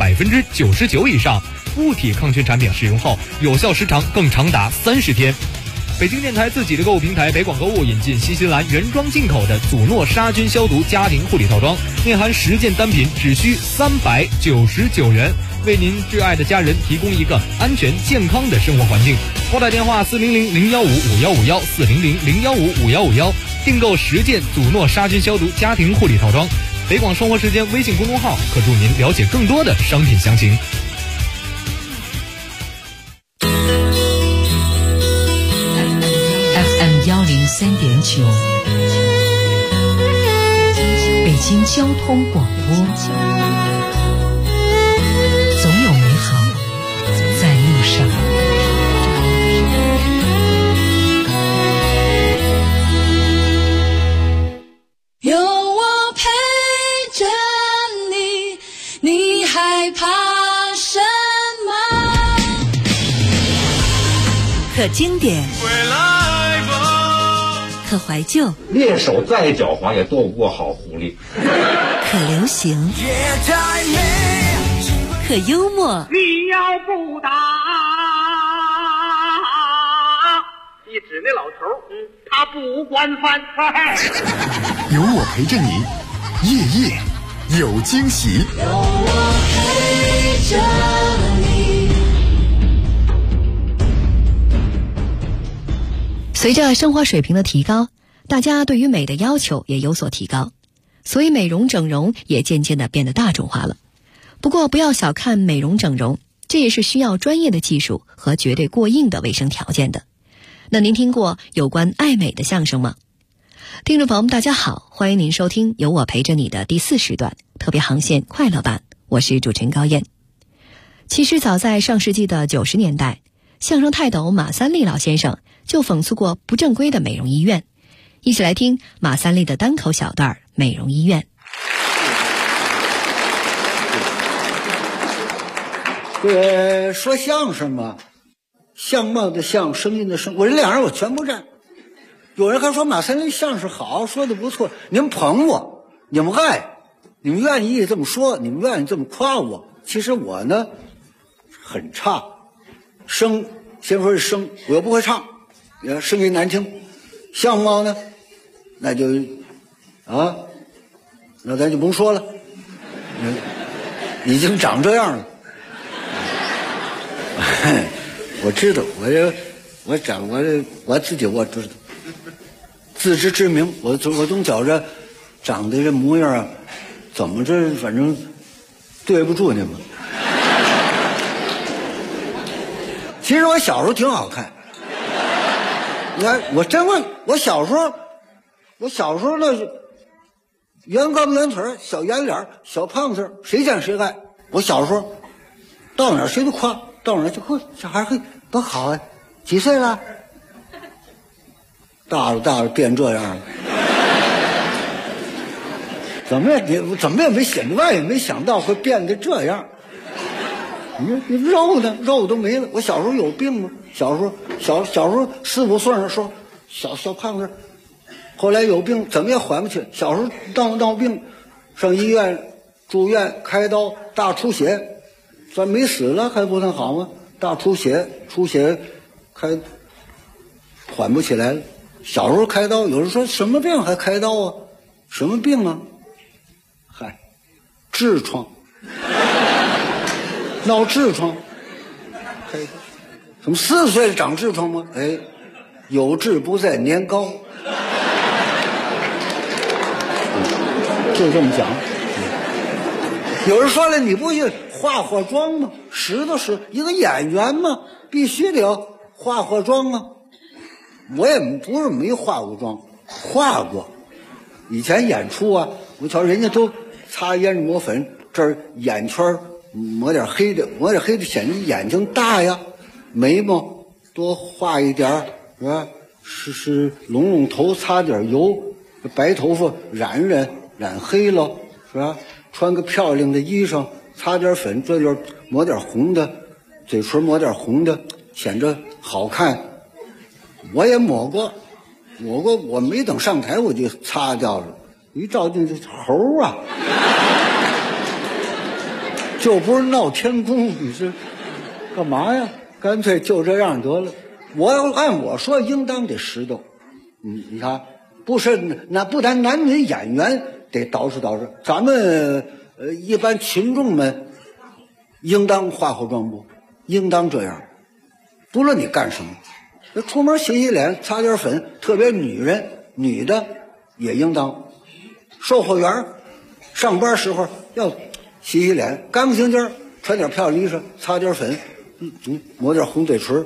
99%以上。物体抗菌产品使用后，有效时长更长达30天。北京电台自己的购物平台北广购物引进新西兰原装进口的祖诺杀菌消毒家庭护理套装，内含10件单品，只需399元，为您挚爱的家人提供一个安全健康的生活环境。拨打电话400-015-5151 400-015-5151，订购10件祖诺杀菌消毒家庭护理套装， 北广生活时间微信公众号可助您了解更多的商品详情。 FM103.9，北京交通广播，总有美好在路上。 有我陪着你，你害怕什么？ 可经典，可怀旧， 猎手再狡猾也斗不过好狐狸。 可流行，可幽默。 你要不打，一指那老头，他不惯犯。 有我陪着你，夜夜有惊喜。 有我陪着你。 随着生活水平的提高，大家对于美的要求也有所提高，所以美容整容也渐渐地变得大众化了。不过不要小看美容整容，这也是需要专业的技术和绝对过硬的卫生条件的。那您听过有关爱美的相声吗？听众朋友们大家好，欢迎您收听有我陪着你的第4时段特别航线快乐版，我是主持人高燕。其实早在上世纪的90年代，相声泰斗马三立老先生就讽刺过不正规的美容医院。一起来听马三立的单口小段《美容医院》。 说相声嘛，相貌的相，声音的声，我这两人我全不占。有人还说马三立相声好，说的不错，你们捧我，你们爱，你们愿意这么说，你们愿意这么夸我。其实我呢很差，声先说是声，我又不会唱，声音难听。相貌呢，那就那咱就甭说了，已经长这样了。我知道，我自己我知道，自知之明。我总觉着长得这模样啊，怎么着，反正对不住你们。其实我小时候挺好看。你看，我真问，我小时候那是圆胳膊圆腿，小圆脸，小胖子，谁见谁爱。我小时候到哪儿谁都夸，到哪儿就这孩子多好啊！几岁了？大了变这样了。怎么也没想，万也没想到会变得这样。你肉呢？肉都没了。我小时候有病吗？小时候4、5岁的时候，小胖子，后来有病，怎么也缓不去。小时候闹病，上医院住院开刀，大出血，咱没死了还不能好吗？大出血开缓不起来了。小时候开刀，有人说什么病还开刀啊？什么病啊？嗨，痔疮。闹痔疮，什么4岁长痔疮吗？有志不在年高，就这么讲。有人说了，你不是化妆吗？是一个演员嘛，必须得要化妆啊。我也不是没化过妆，化过。以前演出啊，我瞧人家都擦胭脂抹粉，这儿眼圈抹点黑的显得眼睛大呀，眉毛多画一点，是吧？是拢头，擦点油，白头发染黑了，是吧？穿个漂亮的衣裳，擦点粉，这点抹点红的，嘴唇抹点红的，显着好看。我也抹过，我没等上台我就擦掉了，一照镜子猴啊！就不是闹天宫，你是干嘛呀？干脆就这样得了。按我说，应当得拾掇。你看，不但男女演员得捯饬，咱们一般群众们应当化妆不？应当这样。不论你干什么，出门洗脸，擦点粉，特别女的也应当。售货员上班时候要洗洗脸，干不净净儿，穿点漂亮衣裳，擦点粉，抹点红嘴唇。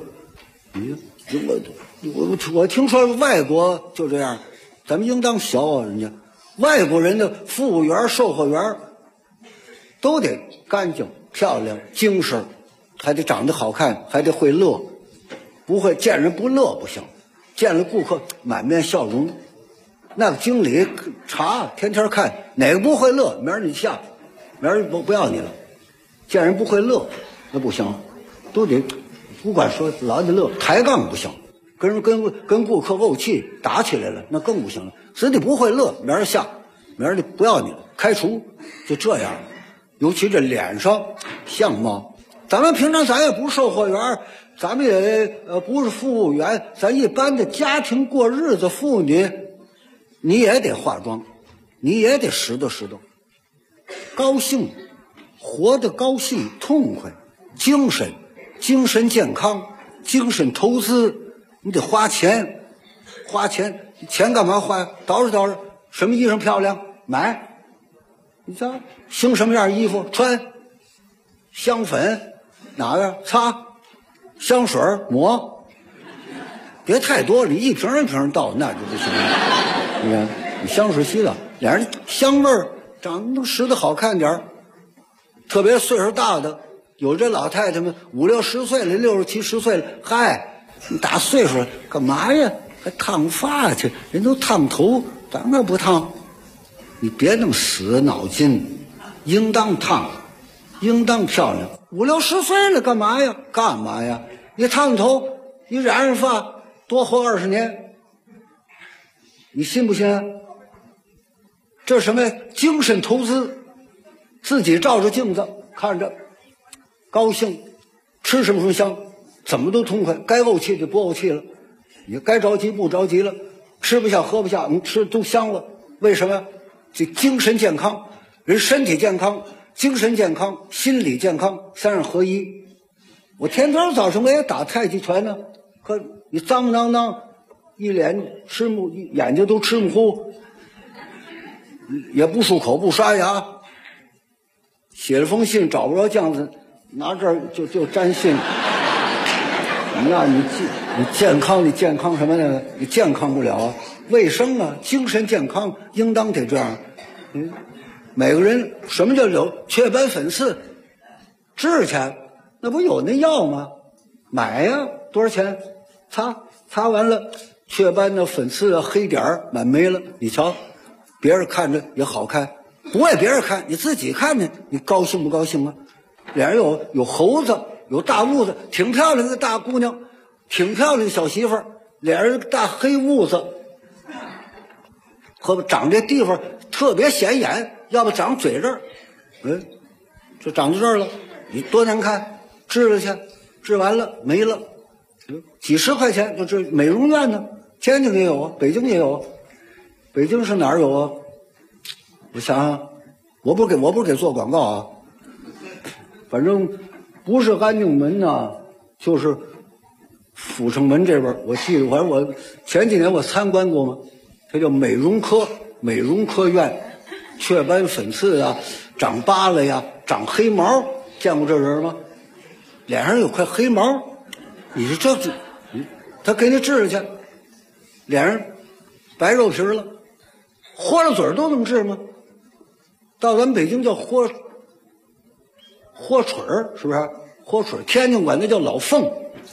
我听说外国就这样，咱们应当学啊，人家外国人的服务员、售货员都得干净、漂亮、精神，还得长得好看，还得会乐，不会见人不乐不行，见了顾客满面笑容。那个经理查，天天看哪个不会乐，明儿你下，明儿不要你了。见人不会乐，那不行，都得不管说老得乐，抬杠不行，跟顾客怄气打起来了，那更不行了。自己不会乐，明儿下，明儿就不要你了，开除，就这样。尤其这脸上相貌，咱们平常咱也不是售货员，咱们也不是服务员，咱一般的家庭过日子妇女，你也得化妆，你也得拾掇拾掇，高兴，活得高兴痛快，精神健康，精神投资，你得花钱，钱干嘛花呀？捯饬，什么衣裳漂亮买，你瞧兴什么样衣服穿，香粉哪样擦，香水抹，别太多，你一瓶一瓶倒那就不行了。你看你香水洗了，脸上香味儿长得拾得好看点儿，特别岁数大的，有这老太太们50、60岁了，60、70岁了，嗨，你大岁数了干嘛呀？还烫发去，人都烫头，咱们不烫。你别那么死脑筋，应当烫，应当漂亮。50、60岁了干嘛呀？干嘛呀？你烫头，你染发，多活20年，你信不信啊？这什么呀？精神投资，自己照着镜子看着高兴，吃什么香，怎么都痛快，该怄气就不怄气了，你该着急不着急了，吃不下喝不下，你吃都香了。为什么？这精神健康，人身体健康，精神健康，心理健康，三样合一。我天天早上我也打太极拳呢，可你脏当当，一脸眼睛都吃木糊，也不漱口不刷牙，写了封信找不着酱子，拿这儿就粘信。那你健康什么呢？你健康不了啊！卫生啊，精神健康应当得这样。每个人什么叫有雀斑粉刺？治去，那不有那药吗？买呀，多少钱？擦完了，雀斑的粉刺啊，黑点儿满没了。你瞧，别人看着也好看，不为别人看，你自己看呢，你高兴不高兴啊？脸上有猴子，有大痦子，挺漂亮的大姑娘，挺漂亮的小媳妇儿，脸上大黑痦子，和长这地方特别显眼，要不长嘴这儿，就长到这儿了，你多难看，治了去，治完了没了，几十块钱就治。美容院呢，天津也有啊，北京也有啊。北京是哪儿有啊？我想想，我不是给做广告啊，反正不是安定门呐，就是阜成门这边。我记得，反正我前几年我参观过嘛，它叫美容科院，雀斑粉刺啊，长疤了呀，长黑毛，见过这人吗？脸上有块黑毛，你说这，他给你治去，脸上白肉皮了，豁了嘴都能治吗？到咱们北京叫豁嘴儿，是不是？豁嘴，天津管那叫老凤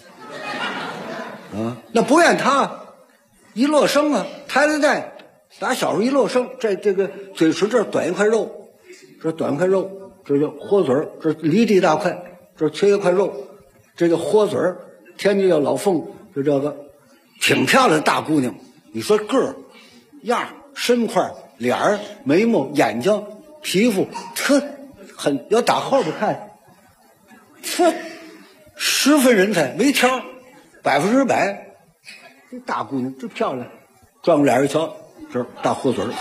啊。那不怨他，一落生啊，胎里带，打小时候一落生，这个嘴唇这儿短一块肉，这短一块肉，这叫豁嘴儿，这离地大块，这缺一块肉，这叫豁嘴儿。天津叫老凤，就这个挺漂亮的大姑娘，你说个儿、样、身块、脸儿、眉毛、眼睛、皮肤，很要打后边看，这10分人才，没挑，100%。这大姑娘真漂亮，转过脸一瞧，这大豁嘴儿，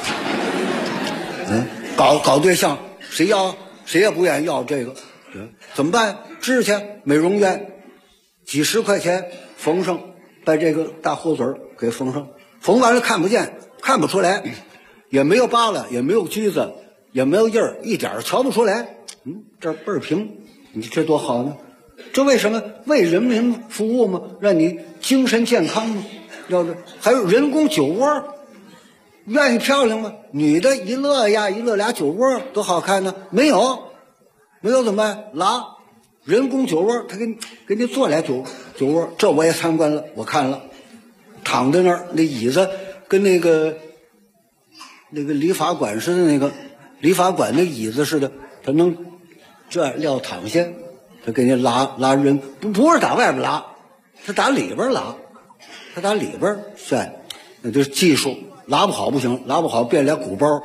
搞对象，谁要？谁也不愿意要这个，怎么办？治去，美容院，几十块钱缝上，把这个大豁嘴儿给缝上，缝完了看不见，看不出来，也没有疤了，也没有疖子， 也没有印儿，一点瞧不出来。这倍儿平，你这多好呢！这为什么？为人民服务吗？让你精神健康吗？要不还有人工酒窝，愿意漂亮吗？女的一乐呀，一乐俩酒窝多好看呢。没有怎么办？拉人工酒窝，他给你做俩酒窝。这我也参观了，我看了，躺在那儿，那椅子跟那个理发馆似的，那个理发馆那椅子似的，他能这撂躺下，他给你拉人，不是打外边拉，他打里边拉，他打里边旋，那就是技术，拉不好不行，拉不好变俩鼓包，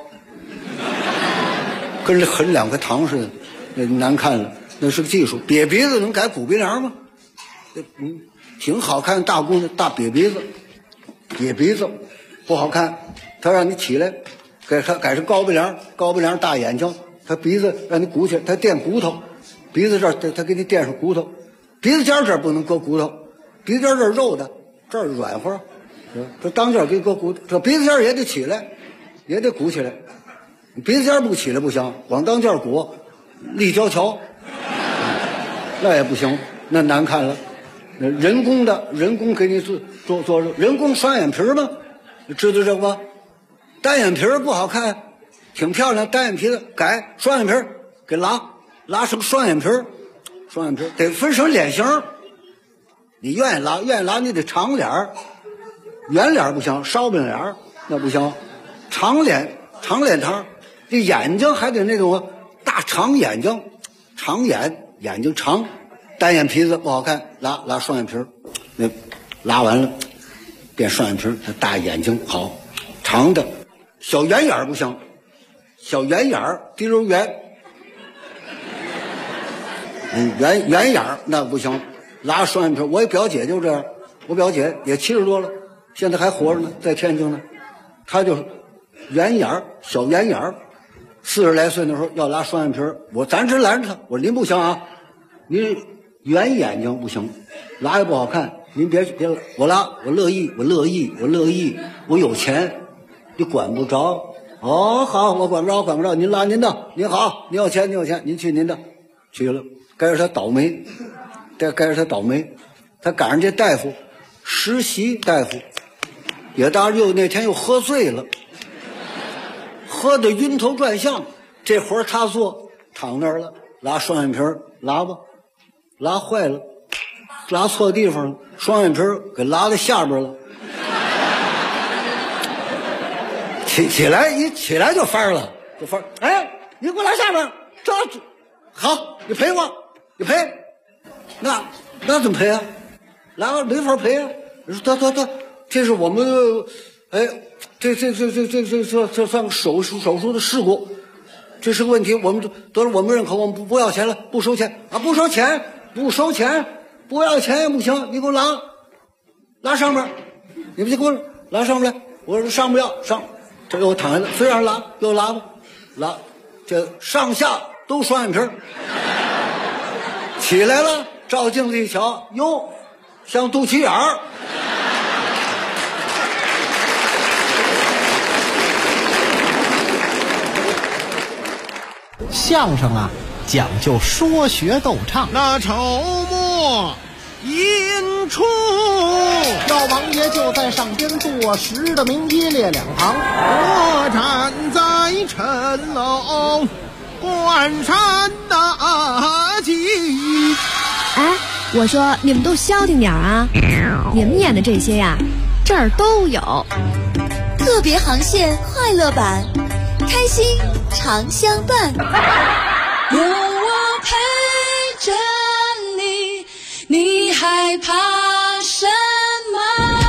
跟横两块糖似的，那难看了，那是个技术。瘪鼻子能改鼓鼻梁吗？挺好看，大姑娘大瘪鼻子，瘪鼻子不好看，他让你起来，改成高鼻梁大眼睛，他鼻子让你鼓起来，他垫骨头，鼻子这儿他给你垫上骨头，鼻子尖这儿不能搁骨头，鼻子尖这儿肉的，这儿软和，这当间给你搁骨头，这鼻子尖也得起来，也得鼓起来，鼻子尖不起来不行，光当间鼓，立交桥，那也不行，那难看了。人工给你做人工双眼皮吗？知道这个吗？单眼皮不好看，挺漂亮，单眼皮的改双眼皮，给拉成双眼皮得分成脸型。你愿意拉你得长脸，圆脸不行，烧饼脸那不行，长脸膛，这眼睛还得那种大长眼睛，眼睛长。单眼皮子不好看，拉双眼皮，那拉完了变双眼皮，他大眼睛好，长的，小圆眼不行，小圆眼滴溜圆，圆眼那不行，拉双眼皮。我表姐就这样，我表姐也70多了，现在还活着呢，在天津呢，她就是圆眼小圆眼，40来岁的时候要拉双眼皮，咱只拦着她，我说您不行啊，您圆眼睛不行，拉也不好看，您别我拉，我乐意，我有钱，你管不着。哦，好，我管不着，您拉您的，您好，您有钱，您去您的，去了，该是他倒霉，他赶上这大夫，实习大夫，也当然那天又喝醉了，喝得晕头转向，这活他做，躺那儿了，拉双眼皮拉吧。拉坏了，拉错地方了，双眼皮给拉到下边了，起来就翻了，哎，你给我拉下边，这好，你赔我，你赔，那怎么赔啊？拉没法赔啊！得，这是我们，这算个手术的事故，这是个问题，我们认可，我们不要钱了，不收钱啊，不收钱，不要钱也不行，你给我拉上面，你们就给我拉上面来。我说上不了，这又躺下了，虽然又拉吧，这上下都双眼皮，起来了，照镜子一瞧，哟，像肚脐眼儿。 相声啊，讲究说学逗唱。 那筹末引出， 药王爷就在上边坐实的名一列两旁， 我站在城楼观山大景。 哎，我说你们都消停点啊！你们演的这些呀，这儿都有。 特别航线快乐版，开心常相伴。有我陪着你，你害怕什么？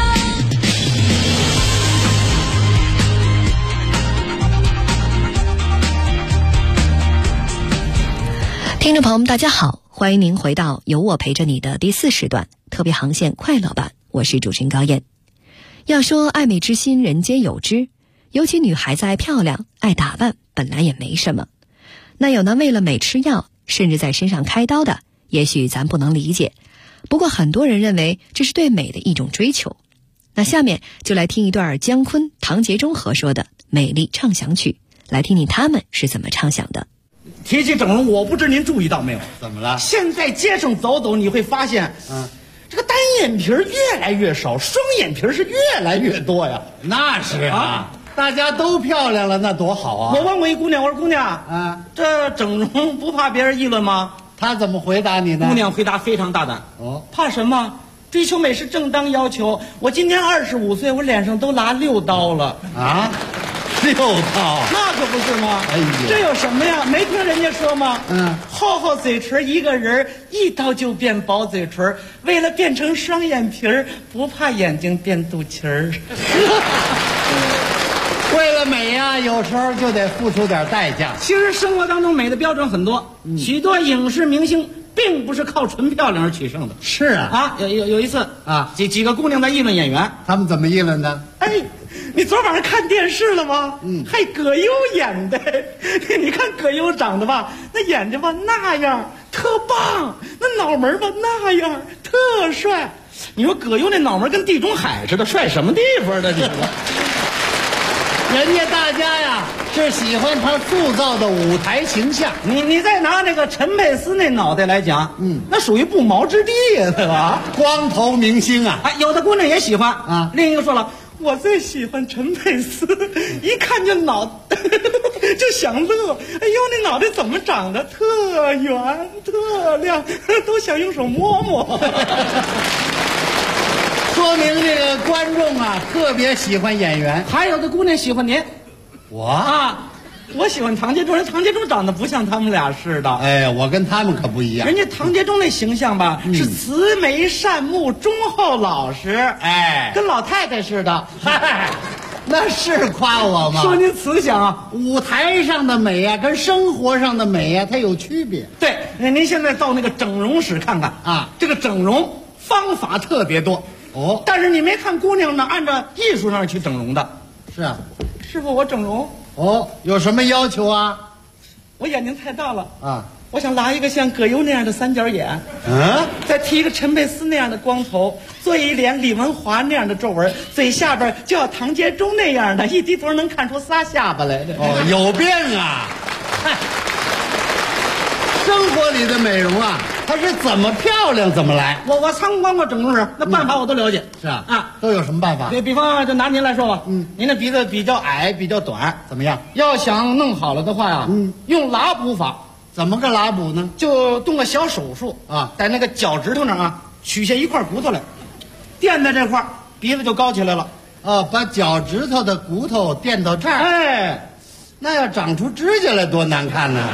听众朋友们大家好，欢迎您回到有我陪着你的第4时段特别航线快乐版，我是主持人高燕。要说爱美之心人皆有之，尤其女孩子爱漂亮爱打扮本来也没什么，那有那为了美吃药甚至在身上开刀的，也许咱不能理解，不过很多人认为这是对美的一种追求。那下面就来听一段姜昆、唐杰忠合说的美丽畅想曲， 来听听他们是怎么畅想的。 提起整容，我不知您注意到没有？ 怎么了？ 现在街上走走，你会发现，这个单眼皮越来越少，双眼皮是越来越多呀。 那是啊，大家都漂亮了，那多好啊！ 我问过一姑娘，我说姑娘，这整容不怕别人议论吗？ 她怎么回答你呢？ 姑娘回答非常大胆，怕什么？追求美是正当要求。我今年25岁，我脸上都拉6刀了啊！6刀？ 那可不是吗？ 哎呀， 这有什么呀？没听人家说吗？厚厚嘴唇一个人一刀就变薄嘴唇，为了变成双眼皮儿，不怕眼睛变肚脐儿。 为了美呀，有时候就得付出点代价。 其实生活当中美的标准很多，许多影视明星并不是靠纯漂亮而取胜的。 是啊， 有一次啊，几个姑娘在议论演员， 他们怎么议论的？ 哎，你昨晚上看电视了吗？还葛优演的，你看葛优长得吧，那眼睛吧那样特棒，那脑门吧那样特帅。你说葛优那脑门跟地中海似的，帅什么地方的？你说。 人家大家呀是喜欢他塑造的舞台形象。 你再拿这个陈佩斯那脑袋来讲，那属于不毛之地呀，对吧？ 光头明星啊， 有的姑娘也喜欢啊。另一个说了，我最喜欢陈佩斯，一看就就想乐。哎呦，那脑袋怎么长得特圆特亮，都想用手摸摸。 说明这个观众啊特别喜欢演员。 还有的姑娘喜欢您，我喜欢唐杰忠，人唐杰忠长得不像他们俩似的。 哎，我跟他们可不一样。 人家唐杰忠那形象吧，是慈眉善目、忠厚老实， 哎， 跟老太太似的。 嗨，那是夸我吗？ 说您慈祥啊， 舞台上的美呀，跟生活上的美呀，它有区别。 对，您现在到那个整容室看看啊，这个整容方法特别多。但是你没看姑娘呢，按照艺术上去整容的。 是啊， 师傅，我整容。 有什么要求啊？ 我眼睛太大了啊， 我想拉一个像葛优那样的三角眼，再剃一个陈佩斯那样的光头，做一脸李文华那样的皱纹，嘴下边就要唐杰忠那样的，一低头能看出仨下巴来的。 有病啊！嗨，生活里的美容啊，它是怎么漂亮怎么来。 我参观过整容室，那办法我都了解。 是啊，都有什么办法？ 比方就拿您来说吧，您的鼻子比较矮，比较短， 怎么样？ 要想弄好了的话呀，用拉补法。 怎么个拉补呢？ 就动个小手术啊，在那个脚趾头那儿啊，取下一块骨头来，垫在这块，鼻子就高起来了。 把脚趾头的骨头垫到这儿。 哎， 那要长出指甲来多难看呢。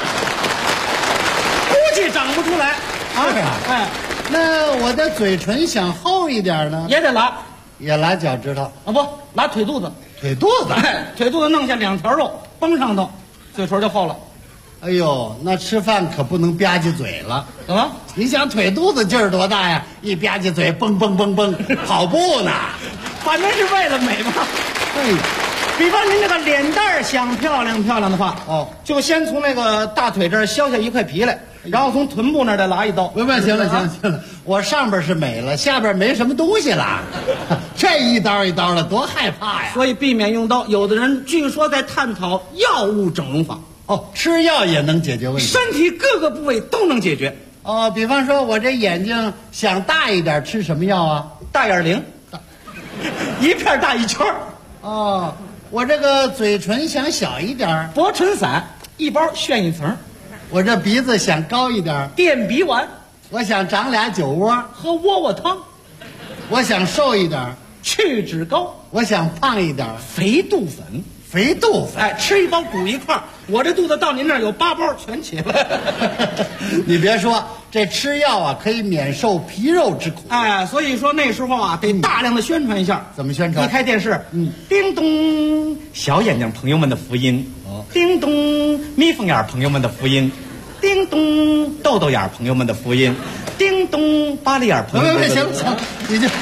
估计长不出来啊！ 哎，那我的嘴唇想厚一点呢， 也得拉， 也拉脚趾头啊？不，拉腿肚子。 腿肚子， 腿肚子弄下2条肉绷上头，嘴唇就厚了。 哎呦，那吃饭可不能吧唧嘴了。 怎么？ 你想腿肚子劲儿多大呀？一吧唧嘴，蹦蹦蹦蹦，跑步呢。 反正是为了美嘛。 对。 比方您这个脸蛋儿想漂亮的话，就先从那个大腿这儿削下一块皮来，然后从臀部那儿再拉一刀。 不，行了，我上边是美了，下边没什么东西了，这一刀一刀的多害怕呀！ 所以避免用刀。有的人据说在探讨药物整容法。 吃药也能解决问题， 身体各个部位都能解决。 比方说我这眼睛想大一点，吃什么药啊？ 大眼灵，一片大一圈。 我这个嘴唇想小一点， 薄唇散一包炫一层。 我这鼻子想高一点， 垫鼻丸。 我想长俩酒窝， 喝窝窝汤。 我想瘦一点， 去脂膏。 我想胖一点， 肥肚粉。 肥肚粉， 哎，吃一包补一块，我这肚子到您那儿有8包全起来。 你别说，这吃药啊可以免受皮肉之苦。 哎，所以说那时候啊得大量的宣传一下。 怎么宣传？ 一开电视，叮咚，小眼睛朋友们的福音；叮咚，眯缝眼朋友们的福音；叮咚，豆豆眼朋友们的福音；叮咚，巴黎眼朋友们的福音。 行，你就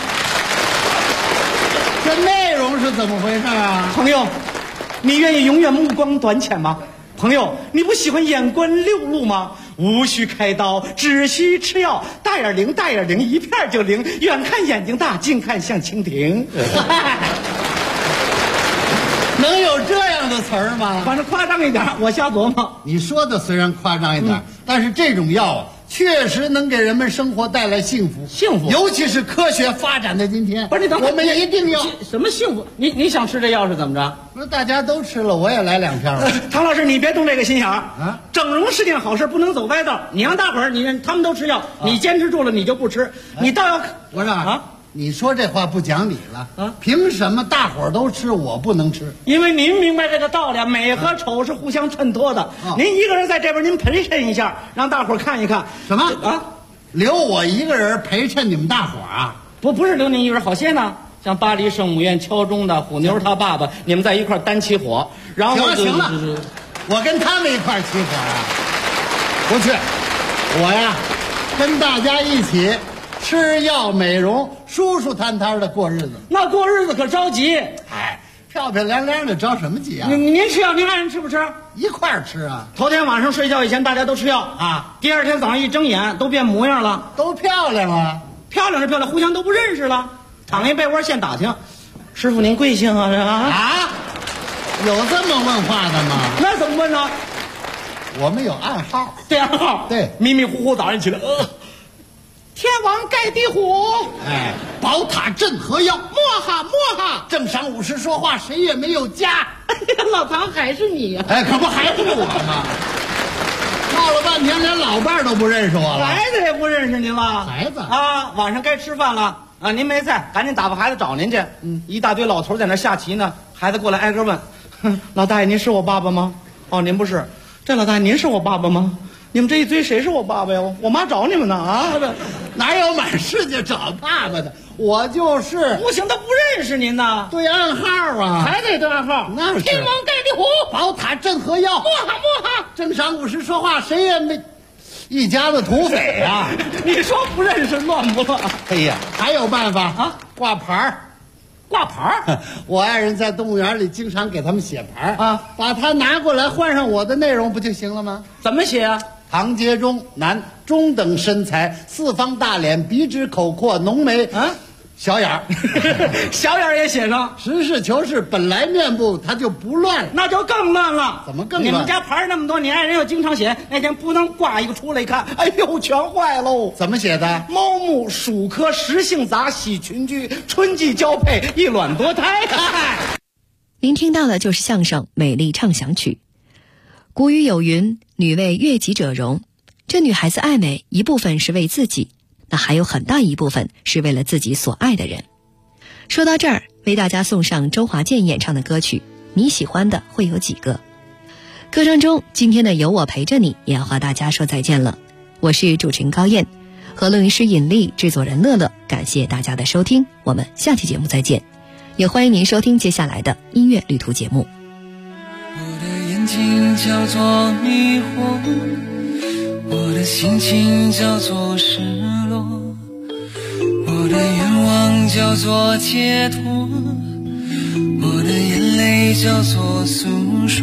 这内容是怎么回事啊？ 朋友，你愿意永远目光短浅吗？朋友，你不喜欢眼观六路吗？无需开刀，只需吃药。大眼灵，大眼灵，一片就灵。远看眼睛大，近看像蜻蜓。 能有这样的词儿吗？ 反正夸张一点，我瞎琢磨。 你说的虽然夸张一点，但是这种药啊，确实能给人们生活带来幸福。 幸福， 尤其是科学发展的今天。 不是你等会儿， 我们一定要什么幸福？你想吃这药是怎么着？ 不是大家都吃了，我也来2片了。 唐老师，你别动这个心眼儿啊！整容是件好事，不能走歪道。你让大伙儿，他们都吃药，你坚持住了，你就不吃。你倒要我说啊，你说这话不讲理了啊！凭什么大伙儿都吃，我不能吃？ 因为您明白这个道理，美和丑是互相衬托的。您一个人在这边，您陪衬一下，让大伙儿看一看。 什么啊？留我一个人陪衬你们大伙儿啊？ 不是留您一个人，好些呢。像巴黎圣母院敲钟的虎妞他爸爸，你们在一块儿单起火，然后行了，我跟他们一块儿起火啊？不去，我呀，跟大家一起吃药美容，舒舒坦坦的过日子。 那过日子可着急， 哎，漂漂亮亮的着什么急啊？ 您吃药，您爱人吃不吃？ 一块儿吃啊。 头天晚上睡觉以前大家都吃药啊，第二天早上一睁眼都变模样了， 都漂亮了。 漂亮是漂亮，互相都不认识了。躺一被窝现打听，师傅您贵姓啊？ 啊，有这么问话的吗？ 那怎么问呢？ 我们有暗号。 对暗号。 对， 迷迷糊糊早上起来，天王盖地虎， 哎，宝塔镇河妖，摸哈，正晌午时说话，谁也没有家。 哎呀，老唐还是你呀？ 哎，可不还是我吗？闹了半天，连老伴儿都不认识我了， 孩子也不认识您了。 孩子啊，晚上该吃饭了。啊，您没在，赶紧打发孩子找您去。一大堆老头在那下棋呢，孩子过来挨个问：“老大爷，您是我爸爸吗？”哦，您不是。这老大爷，您是我爸爸吗？你们这一堆谁是我爸爸呀？我妈找你们呢啊！ 哪有满世界找爸爸的？我就是。 不行，他不认识您呢。 对暗号啊， 还得对暗号。 那是天王盖地虎， 宝塔镇河妖，摸哈，正晌午时说话，谁也没。一家子土匪啊！ 你说不认识乱不乱？ 哎呀，还有办法啊！挂牌儿， 挂牌儿。 我爱人在动物园里经常给他们写牌啊，把它拿过来换上我的内容不就行了吗？ 怎么写啊？ 唐杰忠，男，中等身材，四方大脸，鼻直口阔，浓眉啊。小眼儿， 小眼儿也写上。 实事求是，本来面部它就不乱， 那就更乱了。 怎么更乱？ 你们家牌那么多，你爱人又经常写，那天不能挂一个出来一看，哎呦，全坏喽！ 怎么写的？ 猫目鼠科食性杂，喜群居，春季交配，一卵多胎。 您听到的就是相声《美丽畅想曲》。古语有云：“女为悦己者容。”这女孩子爱美，一部分是为自己。那还有很大一部分是为了自己所爱的人。说到这儿，为大家送上周华健演唱的歌曲，你喜欢的会有几个？歌声中，今天的有我陪着你也要和大家说再见了。我是主持人高燕，和录音师尹丽，制作人乐乐，感谢大家的收听，我们下期节目再见。也欢迎您收听接下来的音乐旅途节目。 我的眼睛叫做迷惑，我的心情叫做失落，我的愿望叫做解脱，我的眼泪叫做诉说，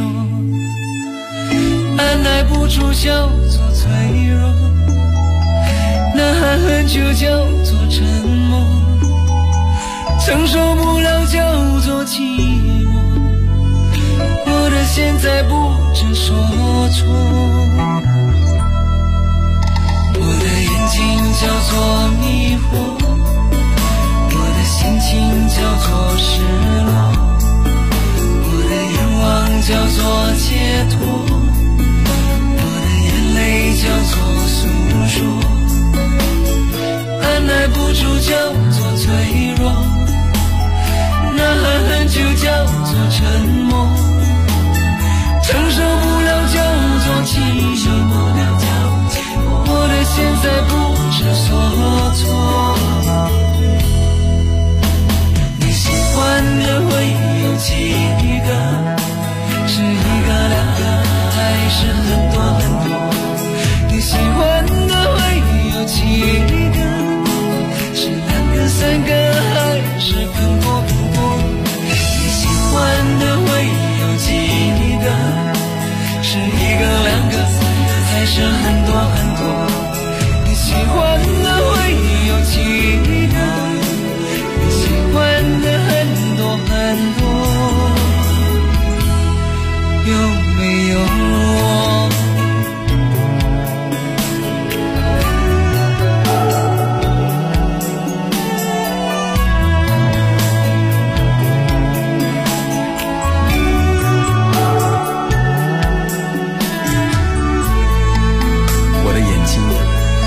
按耐不住叫做脆弱，呐喊就叫做沉默，承受不了叫做寂寞，我的现在不知所措，我的眼睛叫做迷惑，我的心情叫做失落，我的愿望叫做解脱，我的眼泪叫做诉说，按耐不住叫做脆弱，呐喊就叫做沉默，承受不了叫做寂寞，我的现在不知所措，你喜欢的会有几个？是一个两个还是很多很多？你喜欢的会有几个？是两个三个还是更多更多？你喜欢的会有几个？是一个两个还是很多很多？你喜欢的会有几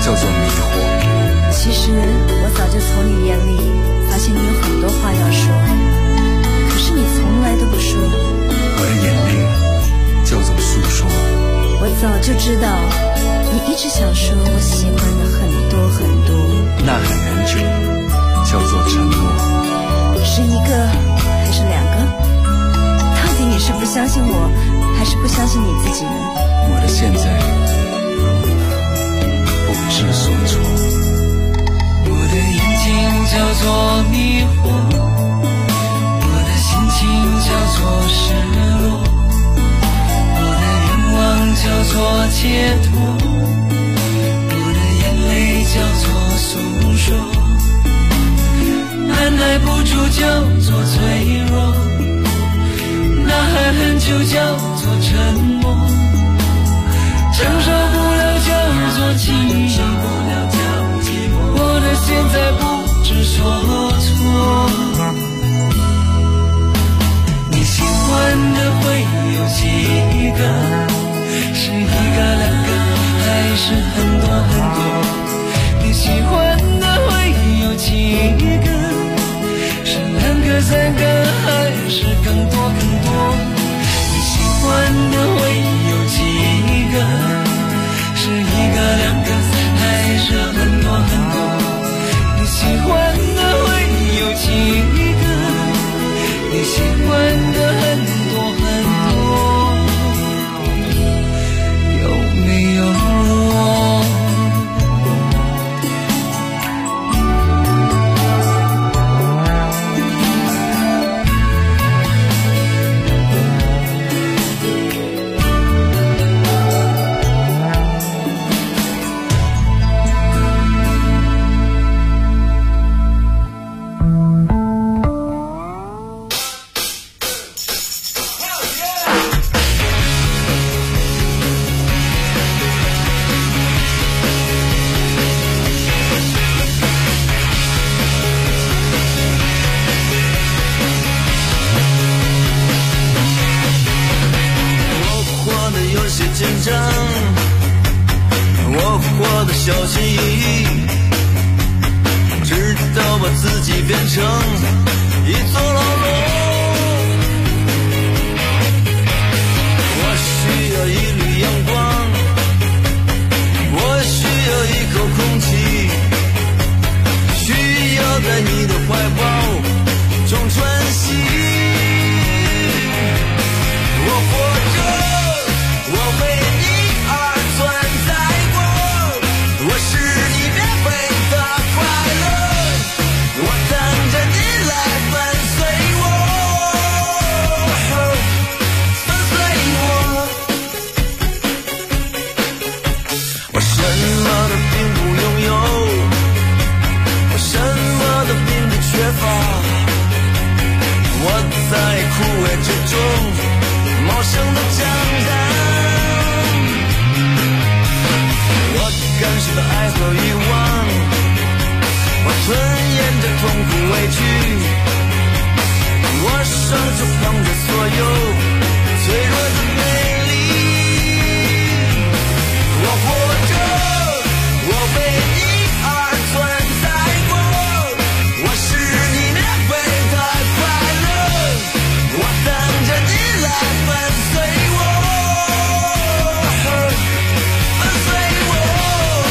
叫做迷惑。 其实我早就从你眼里发现你有很多话要说，可是你从来都不说。 我的眼泪叫做诉说。 我早就知道你一直想说我喜欢的很多很多。 呐喊很久，叫做沉默。 是一个还是两个？到底你是不相信我，还是不相信你自己呢？ 我的现在不知所措。 我的眼睛叫做迷惑，我的心情叫做失落，我的愿望叫做解脱，我的眼泪叫做诉说，按耐不住叫做脆弱，呐喊很久叫做沉默，承受不了叫做寂寞，我的现在不知所措。你喜欢的会有几个？是一个两个，还是很多很多？你喜欢的会有几个？是两个三个，还是更多更多？你喜欢的会有几个？是一个两个，还是很多很多？你喜欢的会有几个？你喜欢的很多很多，有没有我？ 我活得小心翼翼，直到把自己变成一座牢笼。我需要一缕阳光，我需要一口空气，需要在你的怀抱中喘息。我活着，我为你而存在过，我是你免费的快乐，我等着你来粉碎我，粉碎我。我什么都并不拥有，我什么都并不缺乏，我在枯萎之中茂盛的长大，我感受到爱和欲望，我吞咽着痛苦委屈，我双手捧着所有脆弱的美。